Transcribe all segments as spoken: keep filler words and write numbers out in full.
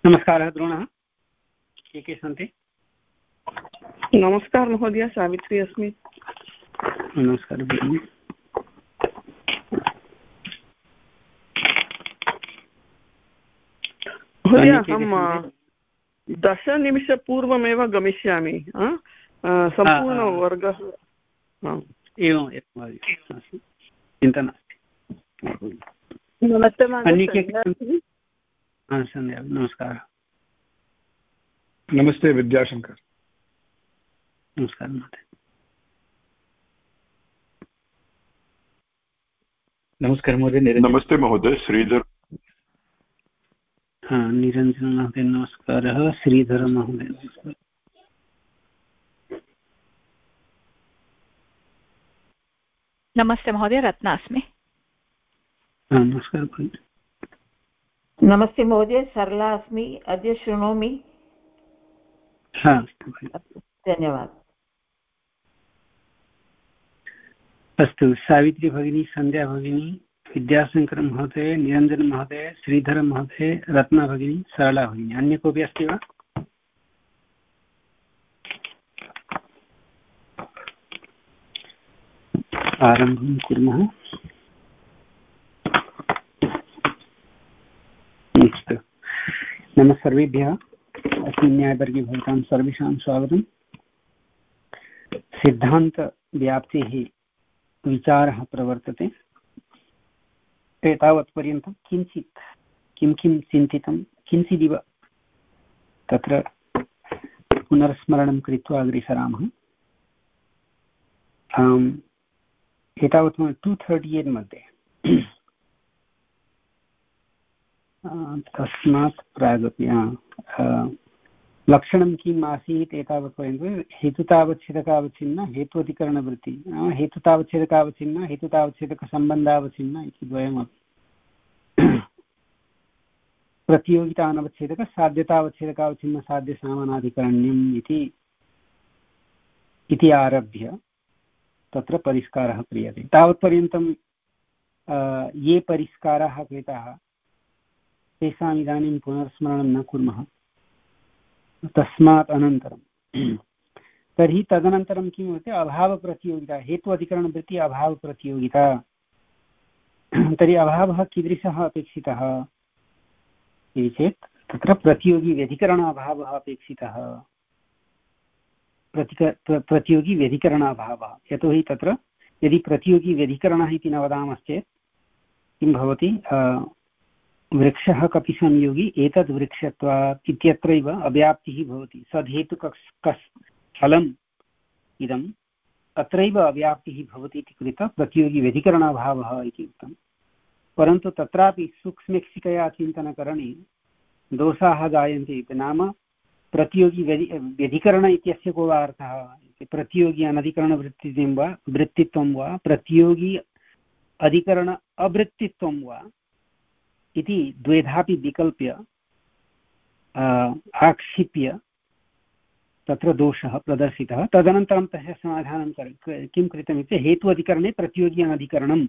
नमस्कारः द्रोणः, के के सन्ति? नमस्कार महोदय, सावित्री अस्मि। नमस्कारः भगिनि। महोदय, अहं दशनिमिषपूर्वमेव गमिष्यामि, सम्पूर्णवर्गः। एवम् एवं चिन्ता नास्ति। नमस्ते नमस्कारः। नमस्ते विद्याशंकर। नमस्कारः महोदय। नमस्कार महोदय। नमस्ते महोदय। श्रीधर। हाँ, निरंजन महोदय नमस्कारः। श्रीधर महोदय नमस्कारः। नमस्ते महोदय, रत्ना अस्मि। नमस्कारः भगिनि। नमस्ते महोदय, सरला अस्मि, अद्य शृणोमि। धन्यवादः। अस्तु, सावित्री भगिनी, संध्या भगिनी, विद्याशंकर महोदय, निरंजन महोदय, श्रीधर महोदय, रत्ना भगिनी, सरला भगिनी, अन्य कोऽपि अस्ति वा? आरम्भं कुर्मः। नमः सर्वेभ्यः। अस्मिन् न्यायवर्गे भवतां सर्वेषां स्वागतम्। सिद्धान्तव्याप्तेः विचारः प्रवर्तते। एतावत्पर्यन्तं किञ्चित् किं किं चिन्तितं किञ्चिदिव तत्र पुनर्स्मरणं कृत्वा अग्रेसरामः। एतावत् टु थर्टि एट् मध्ये तस्मात् प्रागपि लक्षणं किम् आसीत् एतावत्पर्यन्तं हेतुतावच्छेदकावच्छिन्न हेत्वधिकरणवृत्ति हेतुतावच्छेदकावच्छिन्न हेतुतावच्छेदकसम्बन्धावच्छिन्न इति द्वयमपि प्रतियोगिता अनवच्छेदक साध्यतावच्छेदकावच्छिन्न साध्यसामानाधिकरण्यम् इति इति आरभ्य तत्र परिष्कारः क्रियते। तावत्पर्यन्तं ये परिष्काराः कृताः तेषाम् इदानीं पुनर्स्मरणं न कुर्मः। तस्मात् अनन्तरं तर्हि तदनन्तरं किं भवति? अभावप्रतियोगिता, हेतु अधिकरणवृत्ति अभावप्रतियोगिता। तर्हि अभावः कीदृशः अपेक्षितः इति चेत् तत्र प्रतियोगी व्यधिकरण अभावः अपेक्षितः। प्रतिक प्रतियोगी व्यधिकरण अभावः, यतोहि तत्र यदि प्रतियोगी व्यधिकरणः इति न वदामश्चेत् किं भवति? वृक्षः कपि संयोगी एतद् वृक्षत्वात् इत्यत्रैव अव्याप्तिः भवति। सद्धेतुकस् कस् फलम् इदम् अत्रैव अव्याप्तिः भवति इति कृत्वा प्रतियोगी व्यधिकरणाभावः इति उक्तं। परन्तु तत्रापि सूक्ष्मेक्षिकया चिन्तनकरणे दोषाः जायन्ते। नाम प्रतियोगी व्यधि व्यधिकरण इत्यस्य को वा अर्थः? प्रतियोगी अनधिकरणवृत्तित्वं वा वृत्तित्वं वा प्रतियोगी अधिकरण अवृत्तित्वं वा इति द्वेधापि विकल्प्य आक्षिप्य तत्र दोषः प्रदर्शितः। तदनन्तरं तस्य समाधानं किं कृतमिति हेतु अधिकरणे प्रतियोगी अनधिकरणं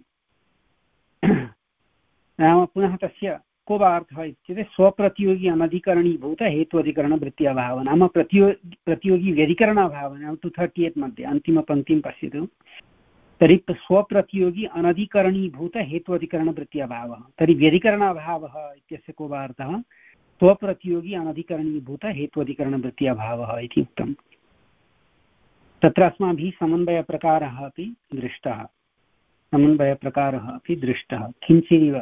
नाम पुनः तस्य को वा अर्थः इत्युक्ते स्वप्रतियोगी अनधिकरणीभूत हेतु अधिकरणवृत्ति अभावः। नाम प्रतियो प्रतियोगी व्यधिकरणाभावः। नाम टु थर्टि एट् मध्ये अन्तिमपङ्क्तिं पश्यतु। तर्हि स्वप्रतियोगी अनधिकरणीभूत हेतु अधिकरणवृत्ति अभावः। तर्हि व्यधिकरणाभावः इत्यस्य को वा अर्थः? स्वप्रतियोगी अनधिकरणीभूत हेतु अधिकरणवृत्ति अभावः इति उक्तम्। तत्र अस्माभिः समन्वयप्रकारः अपि दृष्टः समन्वयप्रकारः अपि दृष्टः किञ्चिदिव।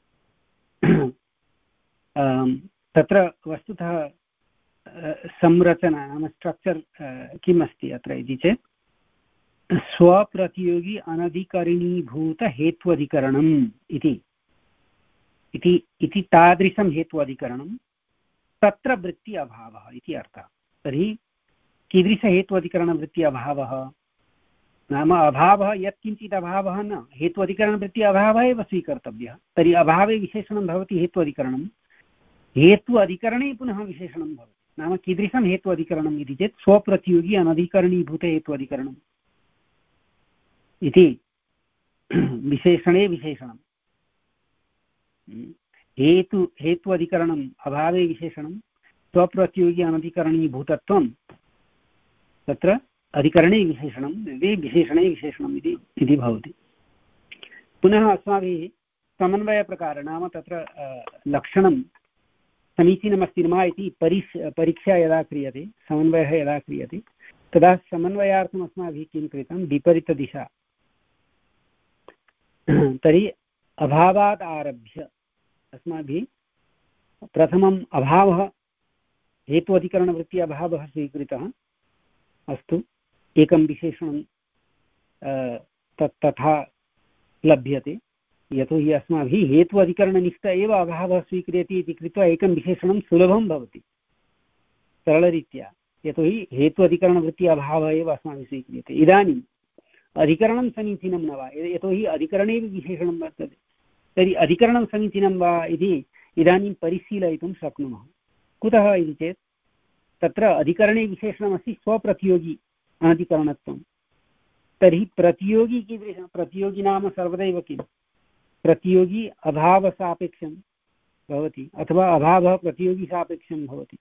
तत्र वस्तुतः संरचना नाम स्ट्रक्चर् किम् अस्ति अत्र इति चेत् स्वप्रतियोगी अनधिकरणीभूत हेत्वधिकरणम् इति इति तादृशं हेत्वधिकरणं तत्र वृत्ति अभावः इति अर्थः। तर्हि कीदृश हेत्वधिकरणवृत्ति अभावः? नाम अभावः यत्किञ्चित् अभावः न, हेत्वधिकरणवृत्ति अभावः एव स्वीकर्तव्यः। तर्हि अभावे विशेषणं भवति हेत्वधिकरणं, हेतु अधिकरणे पुनः विशेषणं भवति। नाम कीदृशं हेतु अधिकरणम् इति चेत् स्वप्रतियोगी अनधिकरणीभूत हेतु अधिकरणम् इति विशेषणे विशेषणं। हेतु हेतु अधिकरणम् अभावे विशेषणं स्वप्रतियोगी अनधिकरणीभूतत्वं तत्र अधिकरणे विशेषणं द्वे विशेषणे विशेषणम् इति इति भवति। पुनः अस्माभिः समन्वयप्रकार नाम तत्र लक्षणं समीचीनमस्ति न वा इति परीक्ष परीक्षा यदा क्रियते, समन्वयः यदा क्रियते तदा समन्वयार्थम् अस्माभिः किं कृतं, विपरीतदिशा। तर्हि अभावात् आरभ्य अस्माभिः प्रथमम् अभावः, हेतु अधिकरणवृत्ति अभावः स्वीकृतः। अस्तु, एकं विशेषणं तत् तथा लभ्यते, यतोहि अस्माभिः हेतु अधिकरणनिष्ठ एव अभावः स्वीक्रियते इति कृत्वा एकं विशेषणं सुलभं भवति सरलरीत्या, यतोहि हेतु अधिकरणवृत्ति अभावः एव अस्माभिः स्वीक्रियते। इदानीम् अधिकरणं समीचीनं न वा, यतोहि अधिकरणे विशेषणं वर्तते, तर्हि अधिकरणं समीचीनं वा इति इदानीं परिशीलयितुं शक्नुमः। कुतः इति चेत् तत्र अधिकरणे विशेषणमस्ति स्वप्रतियोगी अनधिकरणत्वं। तर्हि प्रतियोगी कीदृशं, प्रतियोगी नाम सर्वदैव किं, प्रतियोगी अभावसापेक्षं भवति अथवा अभावः प्रतियोगिसापेक्षं भवति,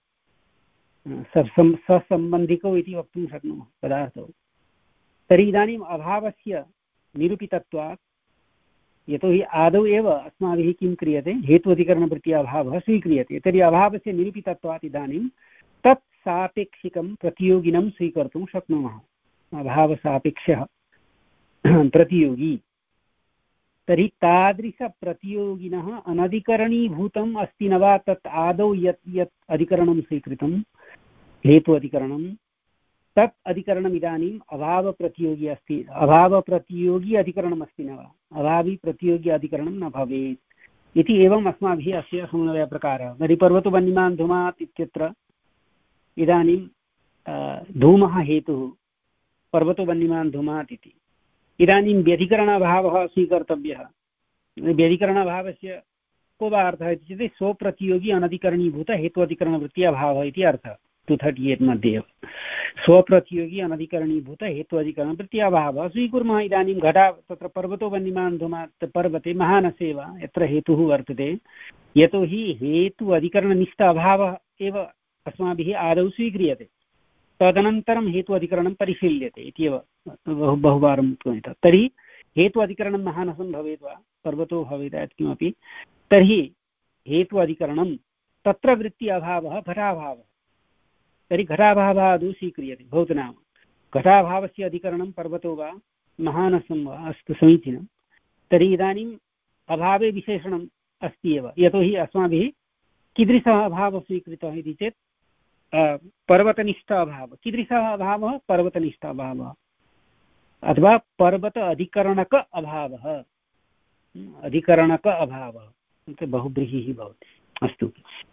ससम्बन्धिकौ इति वक्तुं शक्नुमः पदार्थौ। तर्हि इदानीम् अभावस्य निरूपितत्वात्, यतोहि आदौ एव अस्माभिः किं क्रियते, हेतु अधिकरणवृत्ति अभावः स्वीक्रियते, तर्हि अभावस्य निरूपितत्वात् इदानीं तत् सापेक्षिकं प्रतियोगिनं स्वीकर्तुं शक्नुमः। अभावसापेक्षः प्रतियोगी, तर्हि तादृशप्रतियोगिनः अनधिकरणीभूतम् अस्ति न वा, तत् आदौ यत् यत् अधिकरणं स्वीकृतं हेतु अधिकरणं, तत् अधिकरणम् इदानीम् अभावप्रतियोगी अस्ति, अभावप्रतियोगी अधिकरणमस्ति न वा, अभावी प्रतियोगी अधिकरणं न भवेत् इति एवम् अस्माभिः अस्य समन्वयप्रकारः। तर्हि पर्वतो वह्निमान् धूमात् इत्यत्र इदानीं धूमः हेतुः, पर्वतो वह्निमान् धूमात् इति। इदानीं व्यधिकरणाभावः स्वीकर्तव्यः। व्यधिकरणाभावस्य को वा अर्थः इति चेत् स्वप्रतियोगी अनधिकरणीभूत हेतु अधिकरणवृत्ति अभावः इति अर्थः। टु थर्टि एट् मध्ये एव स्वप्रतियोगी अनधिकरणीभूत हेतु अधिकरणवृत्ति अभावः स्वीकुर्मः। इदानीं घटा तत्र पर्वतो वह्निमान् धूमात्, पर्वते महानसे वा यत्र हेतुः वर्तते, यतोहि हेतु अधिकरणनिष्ठ अभावः एव अस्माभिः आदौ स्वीक्रियते, तदनन्तरं हेतु अधिकरणं परिशील्यते इत्येव बहु बहुवारं उक्तवन्तः। तर्हि हेतु अधिकरणं महानसं भवेत् वा पर्वतो भवेत् यत्किमपि, तर्हि हेतु अधिकरणं तत्र वृत्ति अभावः घटाभावः। तर्हि घटाभावः आदौ स्वीक्रियते भवतु नाम घटाभावस्य अधिकरणं पर्वतो वा महानसं वा, अस्तु समीचीनं। तर्हि इदानीम् अभावे विशेषणम् अस्ति एव, यतोहि अस्माभिः कीदृशः अभावः स्वीकृतः इति चेत् पर्वतनिष्ठ अभावः। कीदृशः अभावः, पर्वतनिष्ठ अभावः अथवा पर्वत अधिकरणक अभावः, अधिकरणक अभावः बहुव्रीहिः भवति। अस्तु,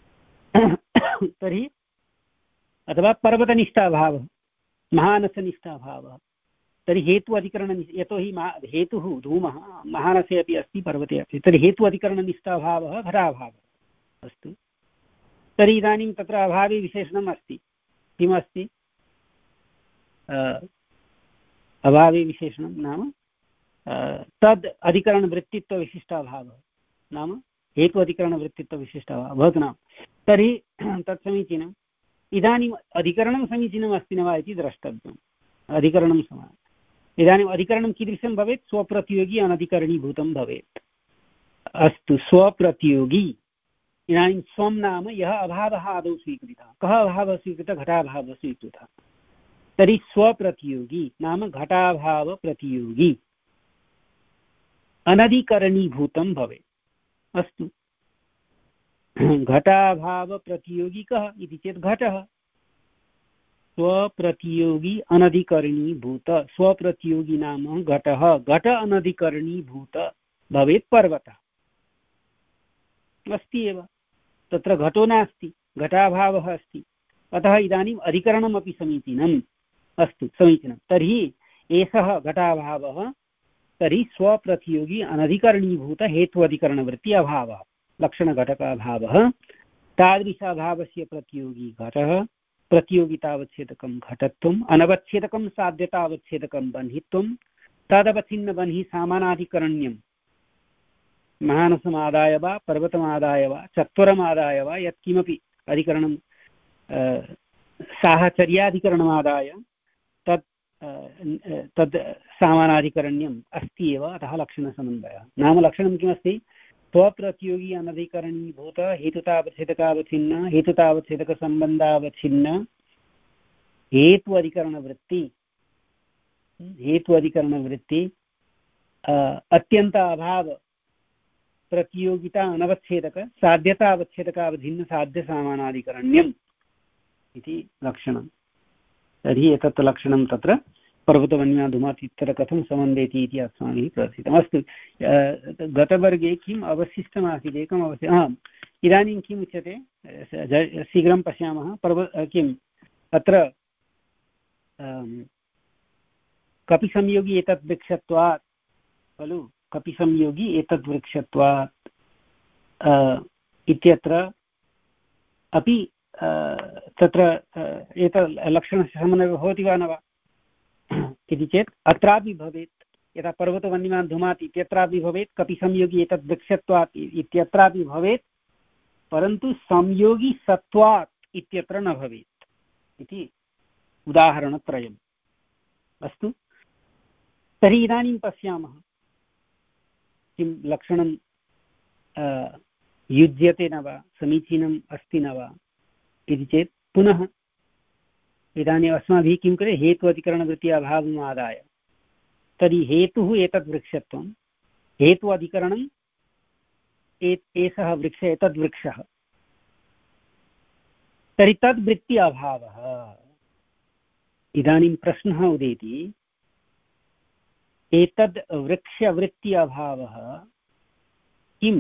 तर्हि अथवा पर्वतनिष्ठ अभावः, महानसनिष्ठ अभावः। तर्हि हेतु अधिकरण, यतोहि हेतुः धूमः महानसे अपि अस्ति पर्वते अस्ति, तर्हि हेतु अधिकरणनिष्ठ अभावः घटाभावः। अस्तु, तर्हि इदानीं तत्र अभावे विशेषणम् अस्ति, किमस्ति, अभावे विशेषणं नाम तद् अधिकरणवृत्तित्वविशिष्टाभावः, नाम हेतु अधिकरणवृत्तित्वविशिष्टाभावः भवतु नाम। तर्हि तत् समीचीनम्। इदानीम् अधिकरणं समीचीनम् अस्ति न वा इति द्रष्टव्यम्। अधिकरणं समानम्। इदानीम् अधिकरणं कीदृशं भवेत्, स्वप्रतियोगी अनधिकरणीभूतं भवेत्। अस्तु, स्वप्रतियोगी। इदानीं स्वं नाम यः अभावः आदौ स्वीकृतः, कः अभावः स्वीकृतः, घटाभावः स्वीकृतः। तर्हि स्वप्रतियोगी नाम घटाभावप्रतियोगी अनधिकरणीभूतं भवेत्। अस्तु, घटाभावप्रतियोगी कः इति चेत् घटः। स्वप्रतियोगी अनधिकरणीभूत, स्वप्रतियोगी नाम घटः, घट अनधिकरणीभूत भवेत् पर्वतः। अस्ति एव, तत्र घटो नास्ति, घटाभावः अस्ति, अतः इदानीम् अधिकरणमपि समीचीनम्। अस्तु समीचीनं। तर्हि एषः घटाभावः, तर्हि स्वप्रतियोगी अनधिकरणीभूत हेतु अधिकरणवृत्ति अभावः, लक्षणघटकाभावः। तादृशाभावस्य प्रतियोगी घटः, प्रतियोगितावच्छेदकं घटत्वम्, अनवच्छेदकं साध्यतावच्छेदकं बन्धित्वं, तदवच्छिन्नबन्हि सामानाधिकरण्यं महानसमादाय वा पर्वतमादाय वा चत्वरमादाय वा यत्किमपि अधिकरणं साहचर्याधिकरणमादाय तत् तद् सामानाधिकरण्यम् अस्ति एव। अतः लक्षणसमन्वयः नाम लक्षणं किमस्ति? स्वप्रतियोगी अनधिकरणीभूत हेतुतावच्छेदकावच्छिन्न हेतुतावच्छेदकसम्बन्धावच्छिन्न हेतु अधिकरणवृत्ति हेतु अधिकरणवृत्ति अत्यंत अभाव प्रतियोगिता अनवच्छेदक साध्यतावच्छेदकावच्छिन्न साध्य सामानाधिकरण्यम् इति लक्षणं। तर्हि एतत् लक्षणं तत्र पर्वतवन्यधूमात् कथं समन्वयति इति अस्माभिः प्रदर्शितम्। अस्तु, गतवर्गे किम् अवशिष्टमासीत्? एकम् अवशि आम् इदानीं किम् उच्यते शीघ्रं पश्यामः। पर्व किम् अत्र कपिसंयोगी एतद्वृक्षत्वात् खलु, कपिसंयोगी एतद्वृक्षत्वात् इत्यत्र अपि तत्र एतत् लक्षणस्य समन्वयः भवति वा न वा इति चेत् अत्रापि भवेत्। यथा पर्वतवन्यमान् धूमात् इत्यत्रापि भवेत्, कपिसंयोगी एतद्वृक्षत्वात् इत्यत्रापि भवेत्, परन्तु संयोगी सत्वात् इत्यत्र न भवेत् इति उदाहरणत्रयम्। अस्तु, तर्हि इदानीं पश्यामः किं लक्षणं युज्यते न वा, समीचीनम् अस्ति न वा इति चेत् पुनः इदानीम् अस्माभिः किं क्रियते? हेतु अधिकरणवृत्ति अभावम् आदाय तर्हि हेतुः एतद्वृक्षत्वं, हेतु अधिकरणम् एषः वृक्ष एतद्वृक्षः, तर्हि तद्वृत्ति अभावः। इदानीं प्रश्नः उदेति, एतद् वृक्षवृत्ति अभावः किं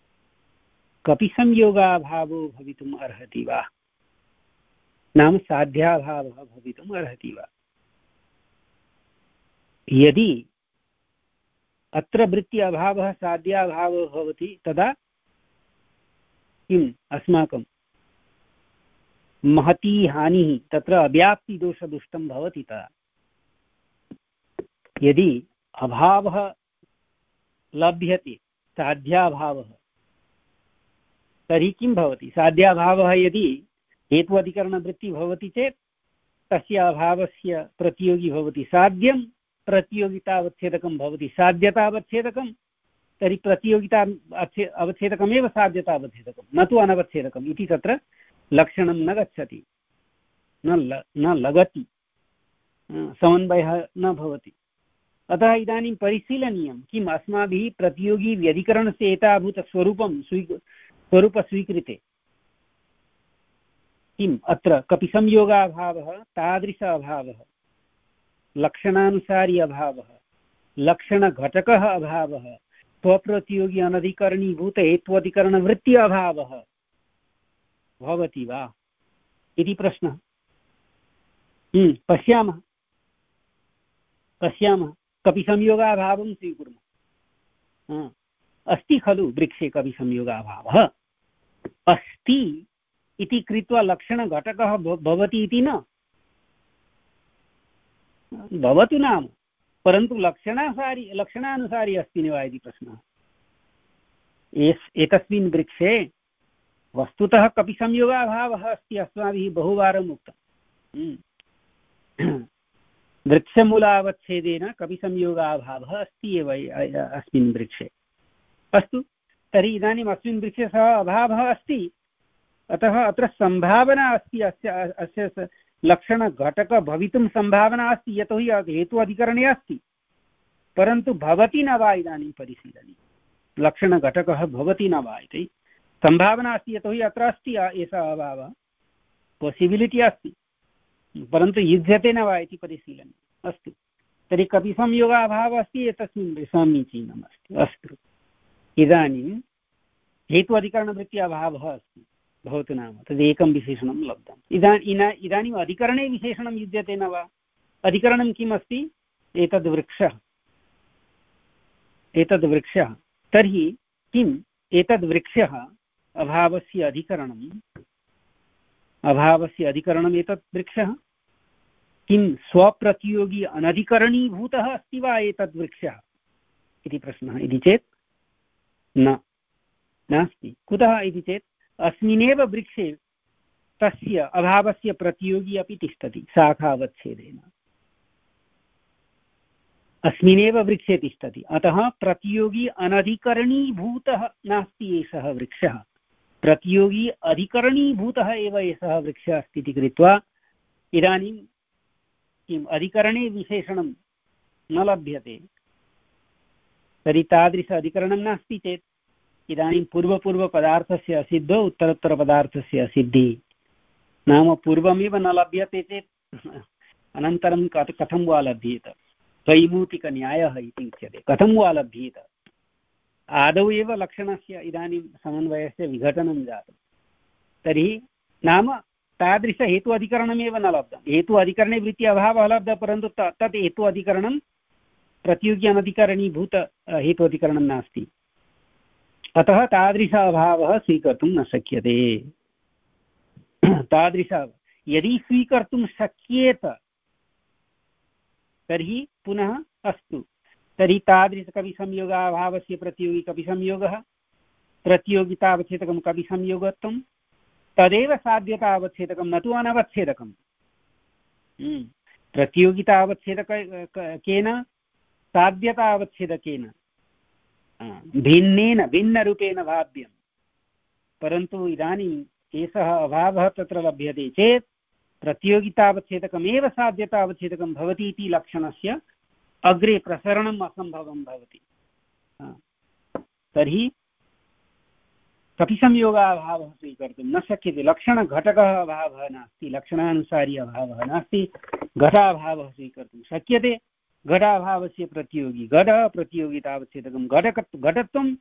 कपिसंयोगाभावो भवितुम् अर्हति वा, नाम साध्याभावः भवितुम् अर्हति वा? यदि अत्र वृत्ति अभावः साध्याभावो भवति तदा किम् अस्माकं महती हानिः तत्र अव्याप्तिदोषदुष्टं भवति। तदा यदि अभावः लभ्यते साध्याभावः तर्हि किं भवति? साध्याभावः यदि हेतु अधिकरणवृत्ति भवति चेत् तस्य अभावस्य प्रतियोगी भवति साध्यं, प्रतियोगितावच्छेदकं भवति साध्यतावच्छेदकं, तर्हि प्रतियोगिता अवच्छेदकमेव साध्यतावच्छेदकं, न तु अनवच्छेदकम् इति तत्र लक्षणं न गच्छति, न ल न लगति, समन्वयः न भवति। अतः इदानीं परिशीलनीयं किम् अस्माभिः प्रतियोगी व्यधिकरणस्य एताभूतस्वरूपं स्वी स्वरूपस्वीकृते किम् अत्र कपिसंयोगाभावः, तादृश अभावः, लक्षणानुसारी अभावः, लक्षणघटकः अभावः, स्वप्रतियोगी अनधिकरणीभूत हेत्वधिकरणवृत्ति अभावः भवति वा इति प्रश्नः। पश्यामः पश्यामः कपिसंयोगाभावं स्वीकुर्मः। अस्ति खलु वृक्षे कपिसंयोगाभावः अस्ति इति कृत्वा लक्षणघटकः भवति इति न भवतु नाम, परन्तु लक्षणानुसारी लक्षणानुसारी अस्ति वा इति प्रश्नः। एतस्मिन् वृक्षे वस्तुतः कपिसंयोगाभावः अस्ति, अस्माभिः बहुवारम् उक्तम्। वृक्षमूलावच्छेदेन कपिसंयोगाभावः अस्ति एव अस्मिन् वृक्षे। अस्तु, तर्हि इदानीम् अस्मिन् वृक्षे सः अभावः अस्ति, अतः अत्र सम्भावना अस्ति अस्य अस्य लक्षणघटक भवितुं सम्भावना अस्ति, यतोहि हेतु अधिकरणे अस्ति, परन्तु भवति न वा इदानीं परिशीलनीयं, लक्षणघटकः भवति न वा इति सम्भावना अस्ति, यतोहि अत्र अस्ति एषः अभावः, पासिबिलिटि अस्ति, परन्तु युज्यते न वा इति परिशीलनीयम्। अस्तु, तर्हि कपिसंयोगाभावः अस्ति, एतस्मिन् समीचीनम् अस्ति। अस्तु, इदानीं हेतु अधिकरणवृत्ति अभावः अस्ति भवतु नाम, तदेकं विशेषणं लब्धम्। इदा इदानीम् अधिकरणे विशेषणं युज्यते न वा? अधिकरणं किम् अस्ति? एतद् वृक्षः, एतद् वृक्षः। तर्हि किम् एतद् वृक्षः अभावस्य अधिकरणम्, अभावस्य अधिकरणम् एतत् वृक्षः किं स्वप्रतियोगी अनधिकरणीभूतः अस्ति वा एतद् वृक्षः इति प्रश्नः। इति चेत् न नास्ति। कुतः इति चेत् अस्मिन्नेव वृक्षे तस्य अभावस्य प्रतियोगी अपि तिष्ठति शाखावच्छेदेन, अस्मिन्नेव वृक्षे तिष्ठति। अतः प्रतियोगी अनधिकरणीभूतः नास्ति एषः वृक्षः, प्रतियोगी अधिकरणीभूतः एव एषः वृक्षः अस्ति इति कृत्वा इदानीं किम् अधिकरणे विशेषणं न लभ्यते। तर्हि तादृश अधिकरणं नास्ति चेत् इदानीं पूर्वपूर्वपदार्थस्य असिद्धौ उत्तरोत्तरपदार्थस्य असिद्धिः, नाम पूर्वमेव न लभ्यते चेत् अनन्तरं कथं वा लभ्येत? कैमूतिकन्यायः इति उच्यते। कथं वा लभ्येत? आदौ एव लक्षणस्य इदानीं समन्वयस्य विघटनं जातं। तर्हि नाम तादृश हेतु अधिकरणमेव न लब्धं। हेतु अधिकरणे वृत्ति अभावः लब्धः, परन्तु तत् हेतु अधिकरणं प्रतियोगी अनधिकरणीभूत हेतु अधिकरणं नास्ति। अतः तादृश अभावः स्वीकर्तुं न शक्यते। तादृश यदि स्वीकर्तुं शक्येत तर्हि पुनः अस्तु, तर्हि तादृशकविसंयोगाभावस्य प्रतियोगी कविसंयोगः, प्रतियोगितावच्छेदकं कविसंयोगत्वं, तदेव साध्यतावच्छेदकं, न तु अनवच्छेदकं। प्रतियोगितावच्छेदक केन साध्यतावच्छेदकेन भिन्नेन भिन्नरूपेण भाव्यं, परन्तु इदानीम् एषः अभावः तत्र लभ्यते चेत् प्रतियोगितावच्छेदकमेव साध्यतावच्छेदकं भवति इति लक्षणस्य अग्रे प्रसरणम् असम्भवं भवति। तर्हि कपिसंयोगाभावः स्वीकर्तुं न शक्यते। लक्षणघटकः अभावः नास्ति, लक्षणानुसारी अभावः नास्ति, घटाभावः स्वीकर्तुं शक्यते। घटाभावस्य प्रतियोगी घटः, प्रतियोगितावच्छेदकं घटक घटत्वम्,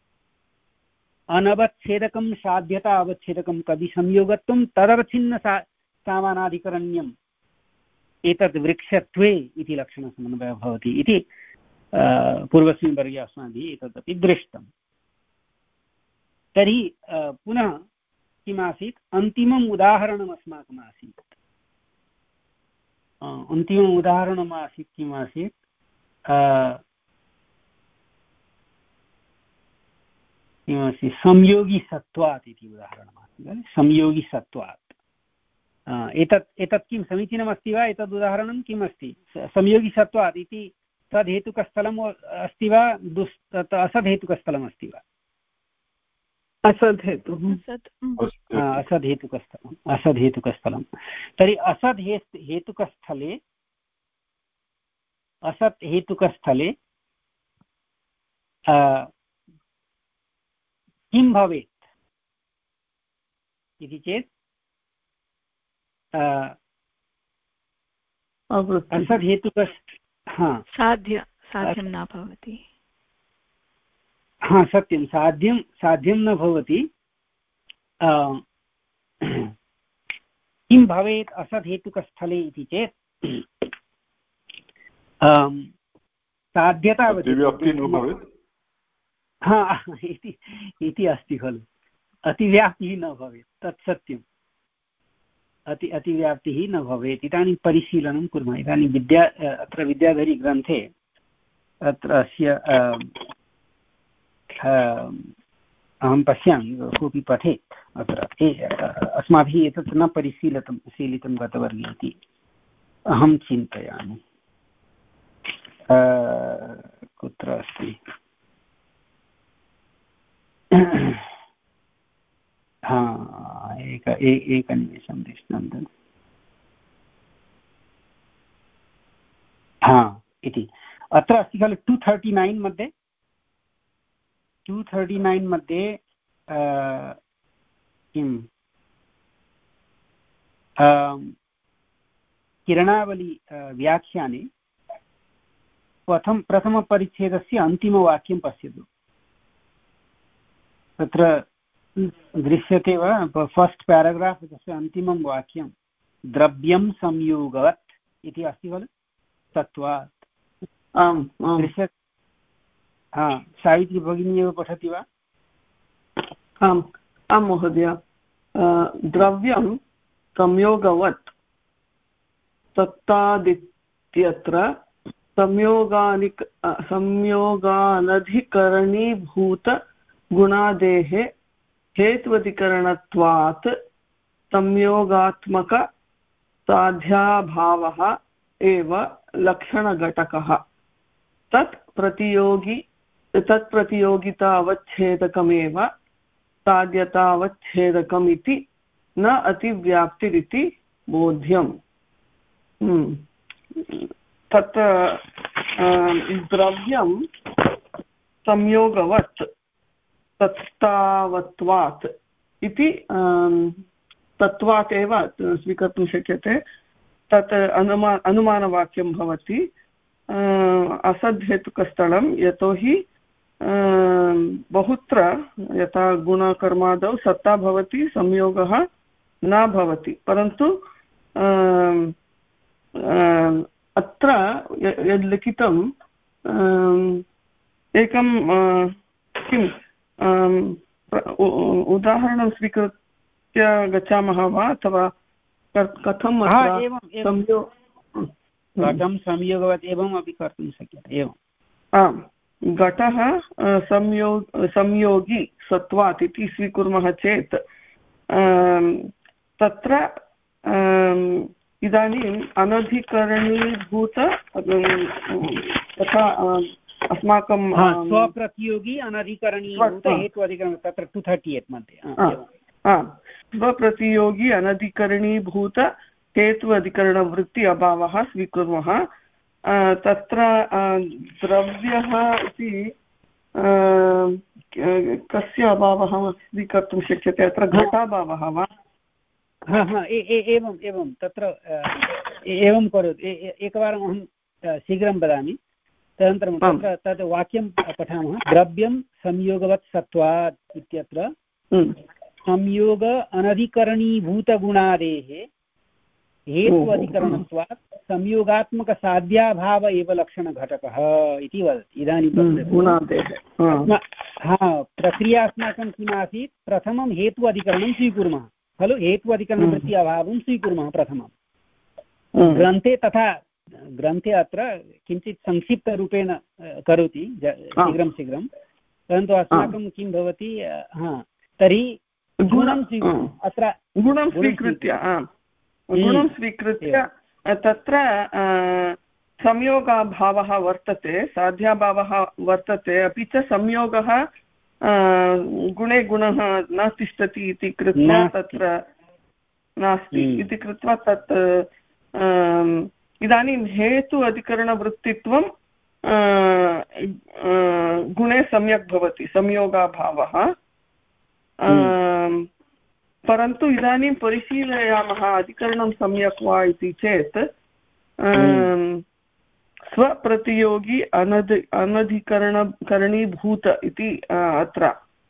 अनवच्छेदकं साध्यता अवच्छेदकं कविसंयोगत्वं, तदवच्छिन्न सा सामानाधिकरण्यम् एतद् वृक्षत्वे इति लक्षणसमन्वयः भवति इति पूर्वस्मिन् वर्गे अस्माभिः एतदपि दृष्टम्। तर्हि पुनः किमासीत्? अन्तिमम् उदाहरणम् अस्माकम् आसीत्। अन्तिमम् उदाहरणम् आसीत् किमासीत्? किमासीत्? संयोगिसत्वात् इति उदाहरणमासीत्। संयोगिसत्वात् एतत् एतत् किं समीचीनमस्ति वा? एतद् उदाहरणं किम् अस्ति? संयोगिसत्वात् इति सद्हेतुकस्थलम् अस्ति वा दुस् असद्हेतुकस्थलम् अस्ति वा? असद्हेतुः असद्हेतुकस्थलम् असद्हेतुकस्थलं। तर्हि असद् हेतुकस्थले असत् हेतुकस्थले किं भवेत् इति चेत् असद् हेतुकस्थ हा साध्य साध्यं न भवति। हा सत्यं, साध्यं साध्यं न भवति। किं भवेत् असद् हेतुकस्थले इति चेत् साध्यता हा इति इति अस्ति खलु, अतिव्याप्तिः न भवेत्। तत् सत्यम्, अति अतिव्याप्तिः न भवेत्। इदानीं परिशीलनं कुर्मः। इदानीं विद्या अत्र विद्याधरीग्रन्थे अत्र अस्य अहं पश्यामि कोऽपि पठेत्। अत्र अस्माभिः एतत् न परिशीलितं शीलितं गतवर्गे इति अहं चिन्तयामि। कुत्र अस्ति? हा एक एकनिमेषं तिष्ठन्तु। हा इति अत्र अस्ति खलु टु थर्टि नैन् मध्ये टु थर्टि नैन् मध्ये किं किरणावली व्याख्याने प्रथम प्रथमपरिच्छेदस्य अन्तिमवाक्यं पश्यतु। तत्र दृश्यते वा? फस्ट् पेराग्राफ् तस्य अन्तिमं वाक्यं द्रव्यं संयोगवत् इति अस्ति खलु, तत्त्वात्। आम् दृश्यते? हा, सावित्री भगिनी एव पठति वा? आम् आं महोदय। द्रव्यं संयोगवत् तत्तादित्यत्र संयोगानिक संयोगानधिकरणीभूत गुणादेः हेत्वधिकरणत्वात् संयोगात्मकसाध्याभावः एव लक्षणघटकः तत् प्रतियोगी तत्प्रतियोगितावच्छेदकमेव साध्यतावच्छेदकम् इति न अतिव्याप्तिरिति बोध्यम्। तत् द्रव्यं संयोगवत् तत्तावत्वात् इति तत्त्वात् एव स्वीकर्तुं शक्यते। तत् अनुमा अनुमानवाक्यं भवति असद्हेतुकस्थलं, यतोहि बहुत्र यथा गुणकर्मादौ सत्ता भवति संयोगः न भवति, परन्तु अत्र यद् लिखितं एकं किं उदाहरणं स्वीकृत्य गच्छामः वा, अथवा कथं घटं संयोगवत् एवम् अपि कर्तुं शक्यते। एवम् आम्, घटः संयोग संयोगी सत्वात् इति स्वीकुर्मः चेत् तत्र इदानीम् अनधिकरणीभूत तथा अस्माकं स्वप्रतियोगी अनधिकरणीभूत हेत्वधिकरण तत्र टु थर्टि एट् मध्ये स्वप्रतियोगी अनधिकरणीभूत हेतु अधिकरणवृत्ति अभावः स्वीकुर्मः। तत्र द्रव्यः इति कस्य अभावः स्वीकर्तुं शक्यते? अत्र घटाभावः वा? एवम् एवं तत्र एवं करोतु। एकवारम् अहं शीघ्रं वदामि, तदनन्तरं तत्र तद् वाक्यं पठामः। द्रव्यं संयोगवत् सत्त्वात् इत्यत्र संयोग अनधिकरणीभूतगुणादेः हेतु अधिकरणत्वात् संयोगात्मकसाध्याभाव एव लक्षणघटकः इति वदति। इदानीं प्रक्रिया अस्माकं किम् आसीत्? प्रथमं हेतु अधिकरणं स्वीकुर्मः खलु, हेतु अधिकरणवृत्ति अभावं स्वीकुर्मः प्रथमं। ग्रन्थे तथा ग्रन्थे अत्र किञ्चित् संक्षिप्तरूपेण करोति शीघ्रं शीघ्रं, परन्तु अस्माकं किं भवति, हा तर्हि गुणं अत्र गुणं स्वीकृत्य गुणं स्वीकृत्य तत्र संयोगाभावः वर्तते, साध्याभावः वर्तते, अपि च संयोगः गुणे गुणः न तिष्ठति इति कृत्वा तत्र नास्ति इति कृत्वा तत् इदानीं हेतु अधिकरणवृत्तित्वं गुणे सम्यक् भवति संयोगाभावः। परन्तु इदानीं परिशीलयामः अधिकरणं सम्यक् वा इति चेत् स्वप्रतियोगी अनधि अनधिकरण करणीभूत इति अत्र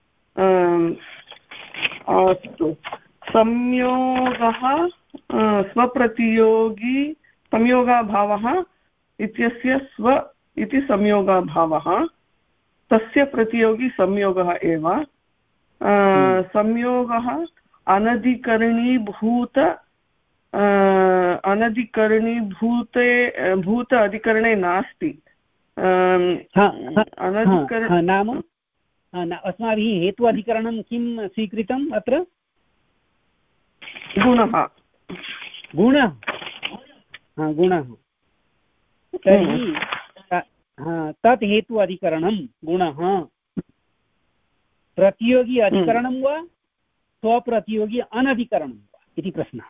अस्तु संयोगः स्वप्रतियोगी संयोगाभावः इत्यस्य स्व इति संयोगाभावः, तस्य प्रतियोगी संयोगः एव। संयोगः अनधिकरणीभूत अनधिकरणीभूते भूत अधिकरणे नास्ति। नाम अस्माभिः हेतु अधिकरणं किं स्वीकृतम् अत्र? गुणः गुणः गुणः तर्हि तत् हेतु अधिकरणं गुणः प्रतियोगी अधिकरणं वा स्वप्रतियोगी अनधिकरणं वा इति प्रश्नः।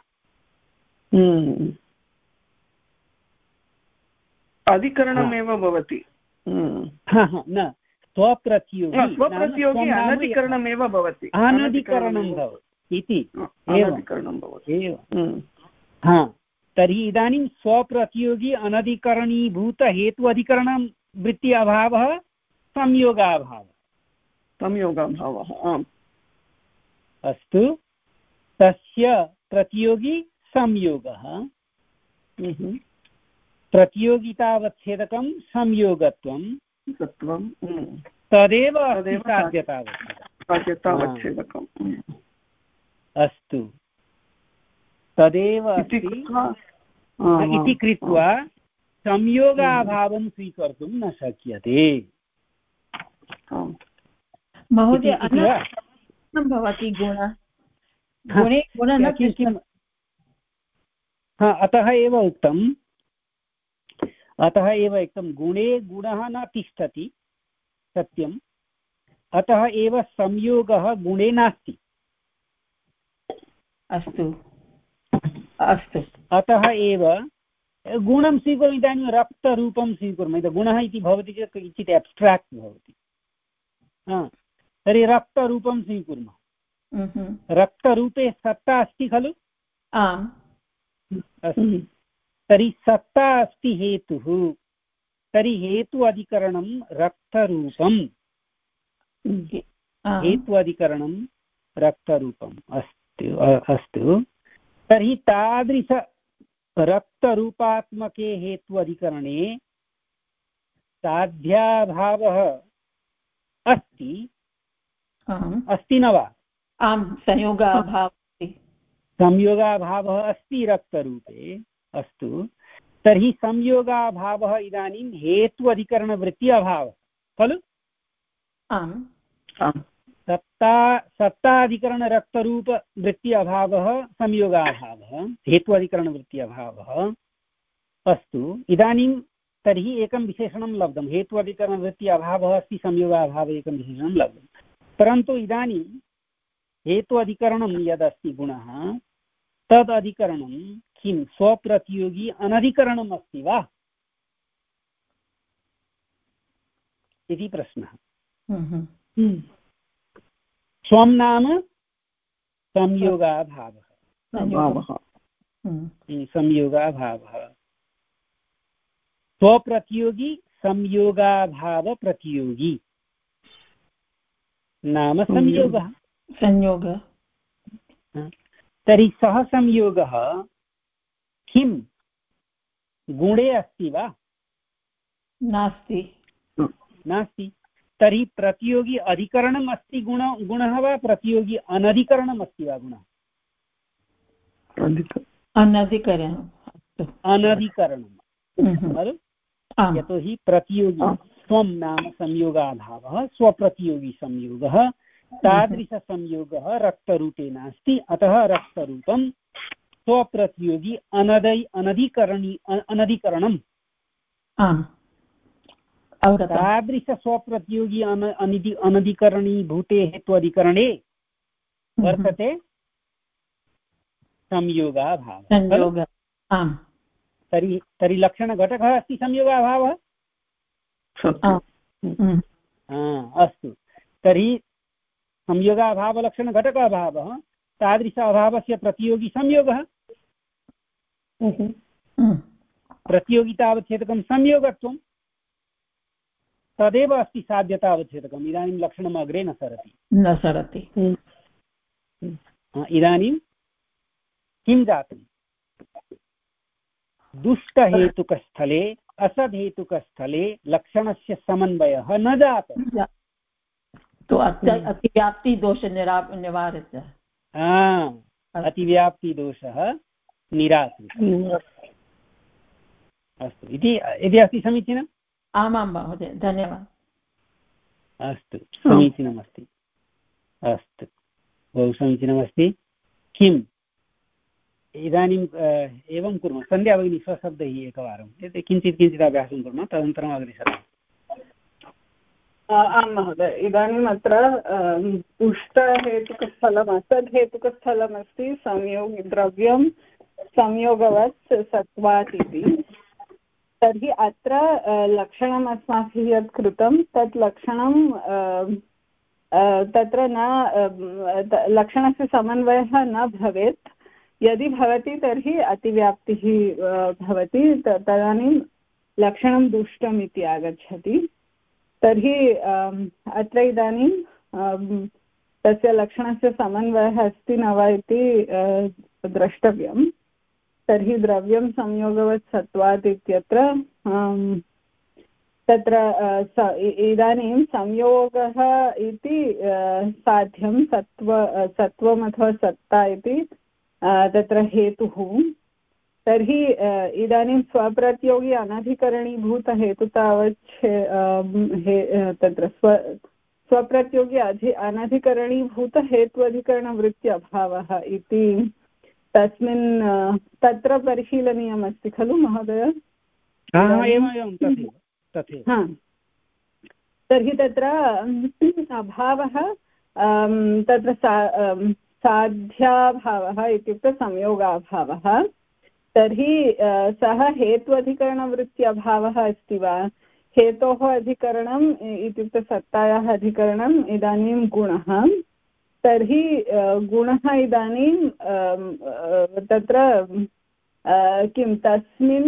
अधिकरणमेव भवति। न स्वप्रतियोगी स्वप्रतियोगी अनधिकरणमेव भवति, अनधिकरणं भवति इति अनधिकरणं भवति एव। हा तर्हि इदानीं स्वप्रतियोगी अनधिकरणीभूत हेतु अधिकरणं वृत्ति अभावः संयोगाभावः संयोगाभावः आम् अस्तु। तस्य प्रतियोगी संयोगः, प्रतियोगितावच्छेदकं संयोगत्वं तदेव साध्यतावच्छेदकम्। अस्तु तदेव इति कृत्वा संयोगाभावं स्वीकर्तुं न शक्यते। महोदय अनन्तरं भवति गुण गुणे गुण न किं हा अतः एव उक्तम् अतः एव उक्तं गुणे गुणः न तिष्ठति सत्यम् अतः एव संयोगः गुणे नास्ति। अस्तु अस्तु अतः एव गुणं स्वीकुर्मः इदानीं रक्तरूपं स्वीकुर्मः इति गुणः इति भवति चेत् किञ्चित् एब्स्ट्राक्ट् भवति तर्हि रक्तरूपं स्वीकुर्मः रक्तरूपे सत्ता अस्ति खलु आम् अस्ति तर्हि सत्ता अस्ति हेतुः तर्हि हेतु अधिकरणं रक्तरूपम् हेतु अधिकरणं रक्तरूपम् अस्तु अस्तु तर्हि तादृश रक्तरूपात्मके हेतु अधिकरणे साध्याभावः अस्ति अस्ति न वा आम् संयोगाभावः संयोगाभावः अस्ति रक्तरूपे अस्तु तर्हि संयोगाभावः इदानीं हेतु अधिकरणवृत्ति अभावः खलु आम् सत्ता सत्ताधिकरणरक्तरूपवृत्ति अभावः संयोगाभावः हेतु अधिकरणवृत्ति अभावः अस्तु इदानीं तर्हि एकं विशेषणं लब्धं हेतु अधिकरणवृत्ति अभावः अस्ति संयोगाभावे एकं विशेषणं लब्धं परन्तु इदानीं हेतु अधिकरणं यदस्ति गुणः तद् अधिकरणं किं स्वप्रतियोगी अनधिकरणम् अस्ति वा इति प्रश्नः। स्वं नाम संयोगाभावः संयोगाभावः स्वप्रतियोगी संयोगाभावप्रतियोगी नाम संयोगः संयोगः तर्हि सः संयोगः किं गुणे अस्ति वा नास्ति नास्ति तर्हि प्रतियोगी अधिकरणम् अस्ति गुण गुणः वा प्रतियोगी अनधिकरणम् अस्ति वा गुणः अनधिकरणम् अनधिकरणं खलु यतोहि प्रतियोगी स्वं नाम संयोगाभावः स्वप्रतियोगी संयोगः तादृशसंयोगः रक्तरूपे नास्ति अतः रक्तरूपं स्वप्रतियोगी अनदै अनधिकरणी अनधिकरणम् तादृशस्वप्रतियोगी अन अनिधि अनधिकरणीभूते हेत्वधिकरणे वर्तते संयोगाभावः तर्हि तर्हि लक्षणघटकः अस्ति संयोगाभावः अस्तु तर्हि संयोगाभावलक्षणघटक अभावः तादृश अभावस्य प्रतियोगी संयोगः प्रतियोगितावच्छेदकं संयोगत्वं तदेव अस्ति साध्यतावच्छेदकम् इदानीं लक्षणम् अग्रे न सरति न सरति इदानीं किं जातम् दुष्टहेतुकस्थले असद्हेतुकस्थले लक्षणस्य समन्वयः न जातः तो अतिव्याप्तिदोष निरा निवारितः अतिव्याप्तिदोषः निराकृतः अस्तु इति यदि अस्ति समीचीनम् आमां महोदय धन्यवादः अस्तु समीचीनमस्ति अस्तु बहु समीचीनमस्ति किम् इदानीम् एवं कुर्मः सन्ध्या भगिनी स्वशब्दैः एकवारं किञ्चित् किञ्चित् अभ्यासं कुर्मः तदनन्तरम् अग्रे सरामः। आं महोदय इदानीम् अत्र पुष्टहेतुकस्थलम् असद्हेतुकस्थलमस्ति संयोग द्रव्यं संयोगवत् सत्वात् इति तर्हि अत्र लक्षणम् अस्माभिः यत् कृतं तत् लक्षणं तत्र न लक्षणस्य समन्वयः न भवेत् यदि भवति तर्हि अतिव्याप्तिः भवति तदानीं लक्षणं दुष्टम् इति आगच्छति तर्हि अत्र इदानीं तस्य लक्षणस्य समन्वयः अस्ति न वा इति द्रष्टव्यं तर्हि द्रव्यं संयोगवत् सत्वात् इत्यत्र तत्र इदानीं संयोगः इति साध्यं सत्व सत्वम् अथवा सत्ता इति तत्र हेतुः तर्हि इदानीं स्वप्रतियोगी अनधिकरणीभूतहेतुतावच्छे तत्र स्व स्वप्रत्योगी अधि अनधिकरणीभूतहेत्वधिकरणवृत्त्यभावः इति तस्मिन् तत्र परिशीलनीयमस्ति खलु महोदय? तर्हि तत्र अभावः तत्र साध्याभावः इत्युक्ते संयोगाभावः। तर्हि सः हेत्वधिकरणवृत्त्यभावः अस्ति वा? हेतोः अधिकरणम् इत्युक्ते सत्तायाः अधिकरणम् इदानीं गुणः। तर्हि गुणः इदानीं तत्र किं तस्मिन्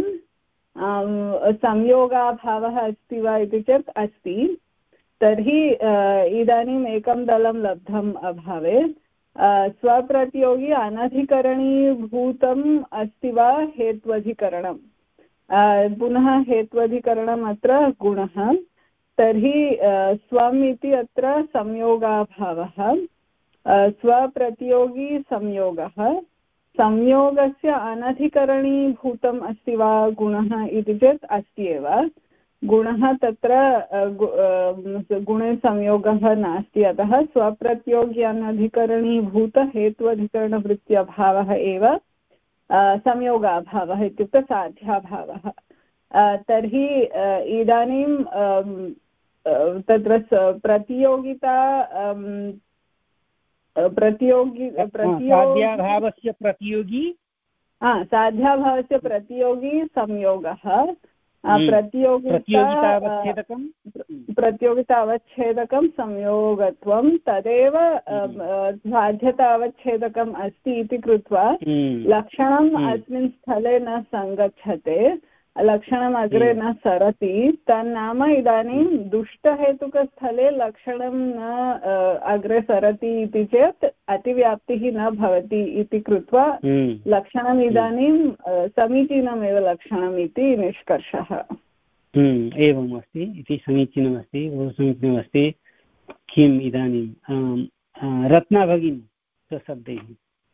संयोगाभावः अस्ति वा इति चेत् अस्ति। तर्हि इदानीम् एकं दलं लब्धम् अभावे स्वप्रतियोगी अनधिकरणीभूतम् अस्ति वा हेत्वधिकरणं? पुनः हेत्वधिकरणम् अत्र गुणः। तर्हि स्वम् इति अत्र संयोगाभावः, स्वप्रतियोगी संयोगः। संयोगस्य अनधिकरणीभूतम् अस्ति वा गुणः इति चेत् अस्ति एव। गुणः तत्र गुणे संयोगः नास्ति, अतः स्वप्रत्योगी अनधिकरणीभूतहेत्वधिकरणवृत्त्यभावः एव संयोगाभावः इत्युक्ते साध्याभावः। तर्हि इदानीं तत्र प्रतियोगिता प्रतियोगी साध्याभावस्य प्रतियोगी साध्याभावस्य प्रतियोगी संयोगः, प्रतियोगितावच्छेदकं प्रतियोगितावच्छेदकं संयोगत्वं तदेव साध्यतावच्छेदकम् अस्ति इति कृत्वा लक्षणम् अस्मिन् स्थले न सङ्गच्छते, लक्षणम् अग्रे न सरति। तन्नाम इदानीं दुष्टहेतुकस्थले लक्षणं न अग्रे सरति इति चेत् अतिव्याप्तिः न भवति इति कृत्वा लक्षणम् इदानीं समीचीनमेव लक्षणम् इति निष्कर्षः। एवम् अस्ति इति समीचीनमस्ति, बहु समीचीनमस्ति। किम् इदानीं रत्ना भगिनी स्वशब्दैः?